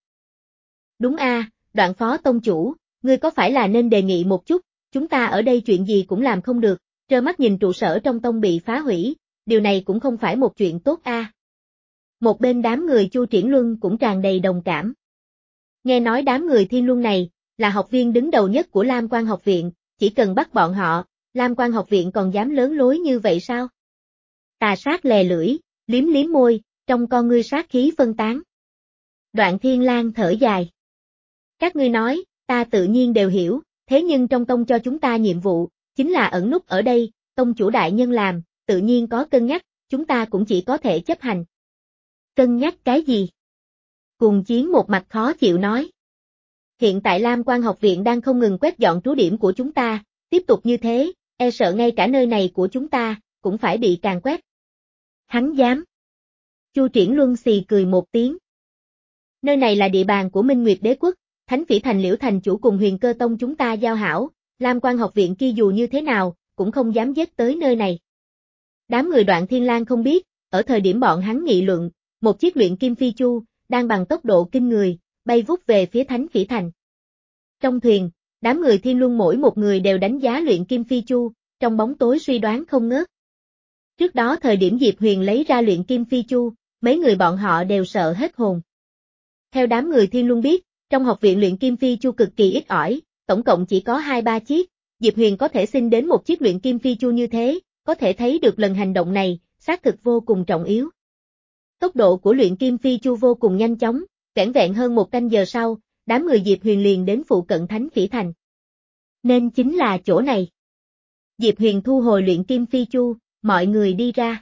Đúng a, à, Đoạn Phó Tông Chủ, ngươi có phải là nên đề nghị một chút, chúng ta ở đây chuyện gì cũng làm không được, trơ mắt nhìn trụ sở trong tông bị phá hủy, điều này cũng không phải một chuyện tốt a. À. Một bên đám người Chu Triển Luân cũng tràn đầy đồng cảm. Nghe nói đám người Thiên Luân này, là học viên đứng đầu nhất của Lam Quan học viện, chỉ cần bắt bọn họ, Lam Quan học viện còn dám lớn lối như vậy sao? Tà sát lè lưỡi, liếm liếm môi, trong con ngươi sát khí phân tán. Đoạn Thiên Lang thở dài. Các ngươi nói, ta tự nhiên đều hiểu, thế nhưng trong tông cho chúng ta nhiệm vụ, chính là ẩn núp ở đây, tông chủ đại nhân làm, tự nhiên có cân nhắc, chúng ta cũng chỉ có thể chấp hành. Cân nhắc cái gì? Cùng Chiến một mặt khó chịu nói. Hiện tại Lam Quan học viện đang không ngừng quét dọn trú điểm của chúng ta, tiếp tục như thế, e sợ ngay cả nơi này của chúng ta, cũng phải bị càn quét. Hắn dám. Chu Triển Luân xì cười một tiếng. Nơi này là địa bàn của Minh Nguyệt Đế Quốc, Thánh Phỉ Thành Liễu Thành chủ cùng Huyền Cơ Tông chúng ta giao hảo, Lam Quan học viện kia dù như thế nào, cũng không dám dết tới nơi này. Đám người Đoạn Thiên Lang không biết, ở thời điểm bọn hắn nghị luận, một chiếc luyện kim phi chu, đang bằng tốc độ kinh người, bay vút về phía Thánh Phỉ Thành. Trong thuyền, đám người Thiên Luân mỗi một người đều đánh giá luyện kim phi chu, trong bóng tối suy đoán không ngớt. Trước đó thời điểm Diệp Huyền lấy ra luyện kim phi chu, mấy người bọn họ đều sợ hết hồn. Theo đám người Thiên Luân biết, trong học viện luyện kim phi chu cực kỳ ít ỏi, tổng cộng chỉ có hai ba chiếc, Diệp Huyền có thể xin đến một chiếc luyện kim phi chu như thế, có thể thấy được lần hành động này, xác thực vô cùng trọng yếu. Tốc độ của luyện kim phi chu vô cùng nhanh chóng, vẻn vẹn hơn một canh giờ sau, đám người Diệp Huyền liền đến phụ cận Thánh Phỉ Thành. Nên chính là chỗ này. Diệp Huyền thu hồi luyện kim phi chu, mọi người đi ra.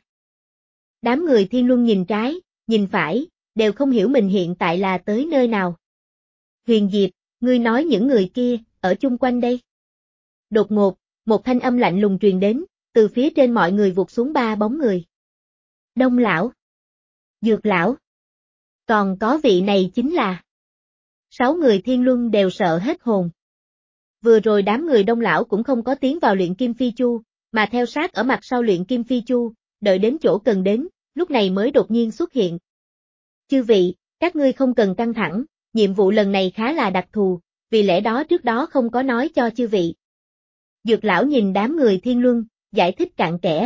Đám người Thiên Luân nhìn trái, nhìn phải, đều không hiểu mình hiện tại là tới nơi nào. Huyền Diệp, ngươi nói những người kia, ở chung quanh đây. Đột ngột, một thanh âm lạnh lùng truyền đến, từ phía trên mọi người vụt xuống ba bóng người. Đông lão, Dược lão, còn có vị này chính là. Sáu người Thiên Luân đều sợ hết hồn. Vừa rồi đám người Đông lão cũng không có tiến vào luyện kim phi chu, mà theo sát ở mặt sau luyện kim phi chu, đợi đến chỗ cần đến, lúc này mới đột nhiên xuất hiện. Chư vị, các ngươi không cần căng thẳng, nhiệm vụ lần này khá là đặc thù, vì lẽ đó trước đó không có nói cho chư vị. Dược lão nhìn đám người Thiên Luân, giải thích cặn kẽ.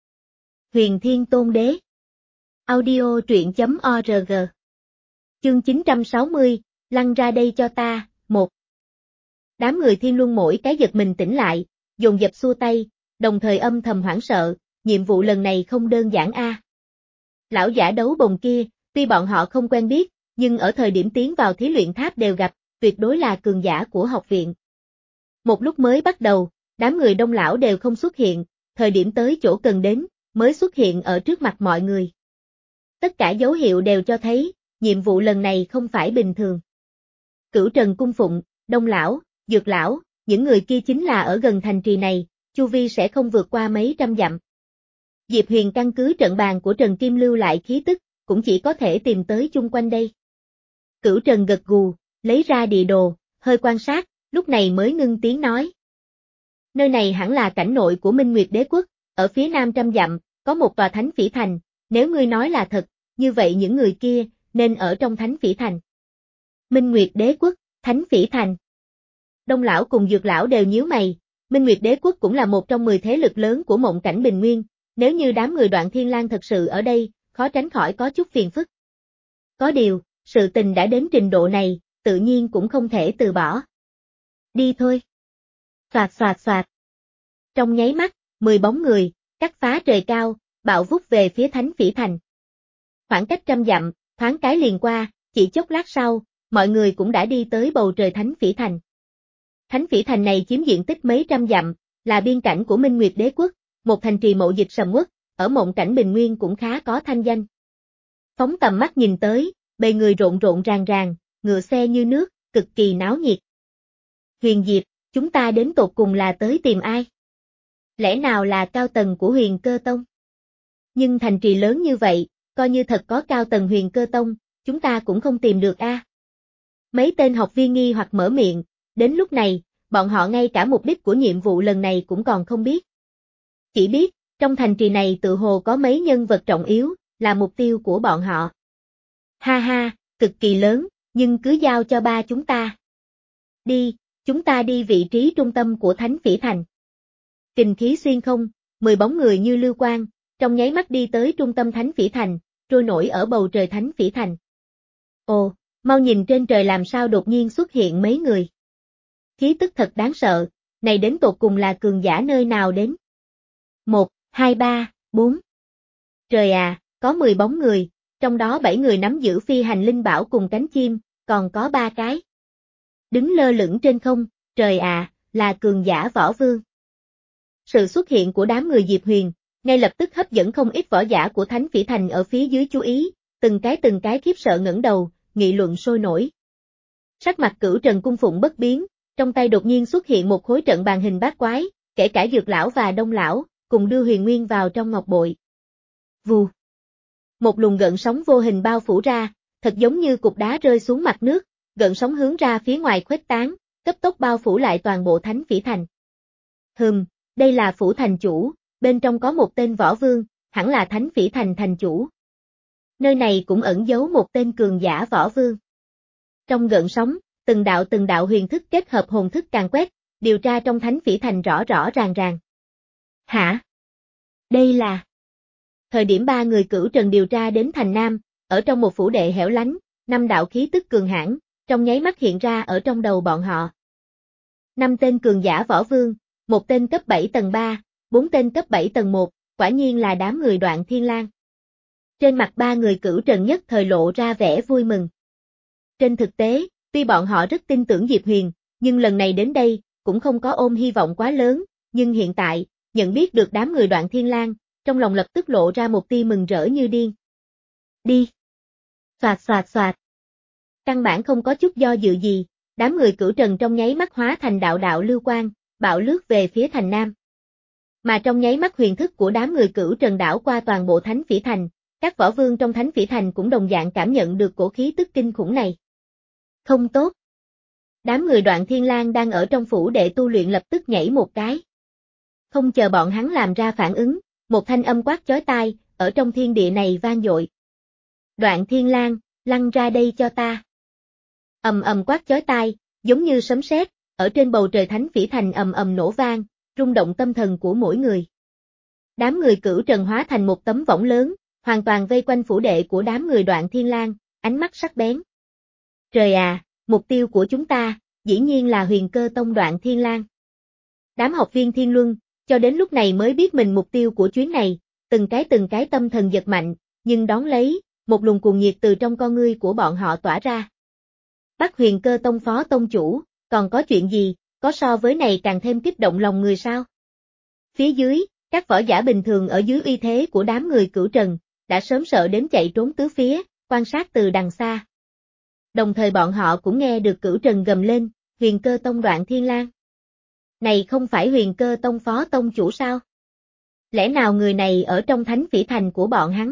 Huyền Thiên Tôn Đế. Audio truyện chấm org. Chương chín trăm sáu mươi, lăn ra đây cho ta, một. Đám người Thiên Luân mỗi cái giật mình tỉnh lại, dồn dập xua tay, đồng thời âm thầm hoảng sợ, nhiệm vụ lần này không đơn giản a. À. Lão giả đấu bồng kia, tuy bọn họ không quen biết, nhưng ở thời điểm tiến vào thí luyện tháp đều gặp, tuyệt đối là cường giả của học viện. Một lúc mới bắt đầu, đám người Đông lão đều không xuất hiện, thời điểm tới chỗ cần đến, mới xuất hiện ở trước mặt mọi người. Tất cả dấu hiệu đều cho thấy, nhiệm vụ lần này không phải bình thường. Cửu Trần cung phụng, Đông lão, Dược lão, những người kia chính là ở gần thành trì này, chu vi sẽ không vượt qua mấy trăm dặm. Diệp Huyền căn cứ trận bàn của Trần Kim lưu lại khí tức, cũng chỉ có thể tìm tới chung quanh đây. Cửu Trần gật gù, lấy ra địa đồ, hơi quan sát, lúc này mới ngưng tiếng nói. Nơi này hẳn là cảnh nội của Minh Nguyệt Đế Quốc, ở phía nam trăm dặm, có một tòa Thánh Phỉ Thành, nếu ngươi nói là thật, như vậy những người kia, nên ở trong Thánh Phỉ Thành. Minh Nguyệt Đế Quốc, Thánh Phỉ Thành. Đông lão cùng Dược lão đều nhíu mày, Minh Nguyệt Đế Quốc cũng là một trong mười thế lực lớn của mộng cảnh bình nguyên, nếu như đám người Đoạn Thiên Lang thật sự ở đây, khó tránh khỏi có chút phiền phức. Có điều, sự tình đã đến trình độ này, tự nhiên cũng không thể từ bỏ. Đi thôi. Xoạt xoạt xoạt. Trong nháy mắt, mười bóng người, cắt phá trời cao, bạo vút về phía Thánh Phỉ Thành. Khoảng cách trăm dặm, thoáng cái liền qua, chỉ chốc lát sau, mọi người cũng đã đi tới bầu trời Thánh Phỉ Thành. Thánh Phỉ Thành này chiếm diện tích mấy trăm dặm, là biên cảnh của Minh Nguyệt Đế Quốc, một thành trì mậu dịch sầm uất, ở mộng cảnh bình nguyên cũng khá có thanh danh. Phóng tầm mắt nhìn tới, bầy người rộn rộn ràng ràng, ngựa xe như nước, cực kỳ náo nhiệt. Huyền Diệp, chúng ta đến tột cùng là tới tìm ai? Lẽ nào là cao tầng của Huyền Cơ Tông? Nhưng thành trì lớn như vậy, coi như thật có cao tầng Huyền Cơ Tông, chúng ta cũng không tìm được a. À. Mấy tên học viên nghi hoặc mở miệng, đến lúc này, bọn họ ngay cả mục đích của nhiệm vụ lần này cũng còn không biết. Chỉ biết, trong thành trì này tự hồ có mấy nhân vật trọng yếu, là mục tiêu của bọn họ. Ha ha, cực kỳ lớn, nhưng cứ giao cho ba chúng ta. Đi, chúng ta đi vị trí trung tâm của Thánh Phỉ Thành. Kình khí xuyên không, mười bóng người như lưu quang, trong nháy mắt đi tới trung tâm Thánh Phỉ Thành, trôi nổi ở bầu trời Thánh Phỉ Thành. Ồ, mau nhìn trên trời làm sao đột nhiên xuất hiện mấy người. Khí tức thật đáng sợ, này đến tột cùng là cường giả nơi nào đến. Một, hai, ba, bốn. Trời à, có mười bóng người, trong đó bảy người nắm giữ phi hành linh bảo cùng cánh chim, còn có ba cái đứng lơ lửng trên không, trời à, là cường giả võ vương. Sự xuất hiện của đám người Diệp Huyền, ngay lập tức hấp dẫn không ít võ giả của Thánh Phỉ Thành ở phía dưới chú ý, từng cái từng cái khiếp sợ ngẩng đầu, nghị luận sôi nổi. Sắc mặt Cửu Trần cung phụng bất biến, trong tay đột nhiên xuất hiện một khối trận bàn hình bát quái, kể cả Dược lão và Đông lão, cùng đưa huyền nguyên vào trong ngọc bội. Vù. Một luồng gợn sóng vô hình bao phủ ra, thật giống như cục đá rơi xuống mặt nước, gợn sóng hướng ra phía ngoài khuếch tán, cấp tốc bao phủ lại toàn bộ Thánh Phỉ Thành. Hừm, đây là phủ thành chủ, bên trong có một tên võ vương, hẳn là Thánh Phỉ Thành thành chủ. Nơi này cũng ẩn giấu một tên cường giả võ vương. Trong gợn sóng, từng đạo từng đạo huyền thức kết hợp hồn thức càn quét, điều tra trong Thánh Phỉ Thành rõ rõ ràng ràng. Hả? Đây là... Thời điểm ba người Cửu Trần điều tra đến thành Nam, ở trong một phủ đệ hẻo lánh, năm đạo khí tức cường hãn, trong nháy mắt hiện ra ở trong đầu bọn họ. Năm tên cường giả võ vương, một tên cấp bảy tầng ba, bốn tên cấp bảy tầng một, quả nhiên là đám người Đoạn Thiên Lang. Trên mặt ba người Cửu Trần nhất thời lộ ra vẻ vui mừng. Trên thực tế, tuy bọn họ rất tin tưởng Diệp Huyền, nhưng lần này đến đây, cũng không có ôm hy vọng quá lớn, nhưng hiện tại, nhận biết được đám người Đoạn Thiên Lang, trong lòng lập tức lộ ra một tia mừng rỡ như điên. Đi! Xoạt xoạt xoạt! Căn bản không có chút do dự gì, đám người Cửu Trần trong nháy mắt hóa thành đạo đạo lưu quang, bạo lướt về phía thành Nam. Mà trong nháy mắt huyền thức của đám người Cửu Trần đảo qua toàn bộ Thánh Phỉ Thành, các võ vương trong Thánh Phỉ Thành cũng đồng dạng cảm nhận được cổ khí tức kinh khủng này. Không tốt! Đám người Đoạn Thiên Lang đang ở trong phủ đệ tu luyện lập tức nhảy một cái. Không chờ bọn hắn làm ra phản ứng, một thanh âm quát chói tai, ở trong thiên địa này vang dội. Đoạn Thiên Lang, lăn ra đây cho ta. Ầm ầm quát chói tai, giống như sấm sét, ở trên bầu trời Thánh Phỉ Thành ầm ầm nổ vang, rung động tâm thần của mỗi người. Đám người Cửu Trần hóa thành một tấm võng lớn, hoàn toàn vây quanh phủ đệ của đám người Đoạn Thiên Lang, ánh mắt sắc bén. Trời à, mục tiêu của chúng ta, dĩ nhiên là Huyền Cơ Tông Đoạn Thiên Lang. Đám học viên Thiên Luân, cho đến lúc này mới biết mình mục tiêu của chuyến này, từng cái từng cái tâm thần giật mạnh, nhưng đón lấy, một luồng cuồng nhiệt từ trong con ngươi của bọn họ tỏa ra. Bắt Huyền Cơ Tông phó tông chủ, còn có chuyện gì, có so với này càng thêm kích động lòng người sao? Phía dưới, các võ giả bình thường ở dưới uy thế của đám người Cửu Trần, đã sớm sợ đến chạy trốn tứ phía, quan sát từ đằng xa. Đồng thời bọn họ cũng nghe được Cửu Trần gầm lên, Huyền Cơ Tông Đoạn Thiên Lang. Này không phải Huyền Cơ Tông phó tông chủ sao? Lẽ nào người này ở trong Thánh Phỉ Thành của bọn hắn?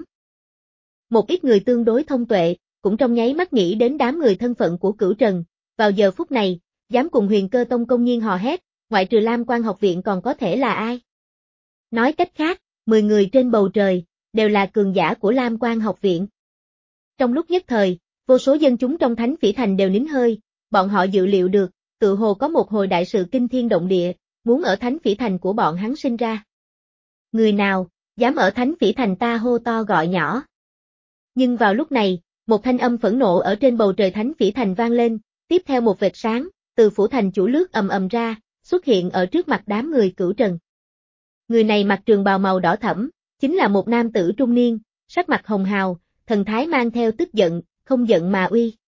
Một ít người tương đối thông tuệ, cũng trong nháy mắt nghĩ đến đám người thân phận của Cửu Trần, vào giờ phút này, dám cùng Huyền Cơ Tông công nhiên hò hét, ngoại trừ Lam Quan học viện còn có thể là ai? Nói cách khác, mười người trên bầu trời, đều là cường giả của Lam Quan học viện. Trong lúc nhất thời, vô số dân chúng trong Thánh Phỉ Thành đều nín hơi, bọn họ dự liệu được, tự hồ có một hồi đại sự kinh thiên động địa, muốn ở Thánh Phỉ Thành của bọn hắn sinh ra. Người nào, dám ở Thánh Phỉ Thành ta hô to gọi nhỏ. Nhưng vào lúc này, một thanh âm phẫn nộ ở trên bầu trời Thánh Phỉ Thành vang lên, tiếp theo một vệt sáng, từ phủ thành chủ lướt ầm ầm ra, xuất hiện ở trước mặt đám người Cửu Trần. Người này mặc trường bào màu đỏ thẫm, chính là một nam tử trung niên, sắc mặt hồng hào, thần thái mang theo tức giận, không giận mà uy.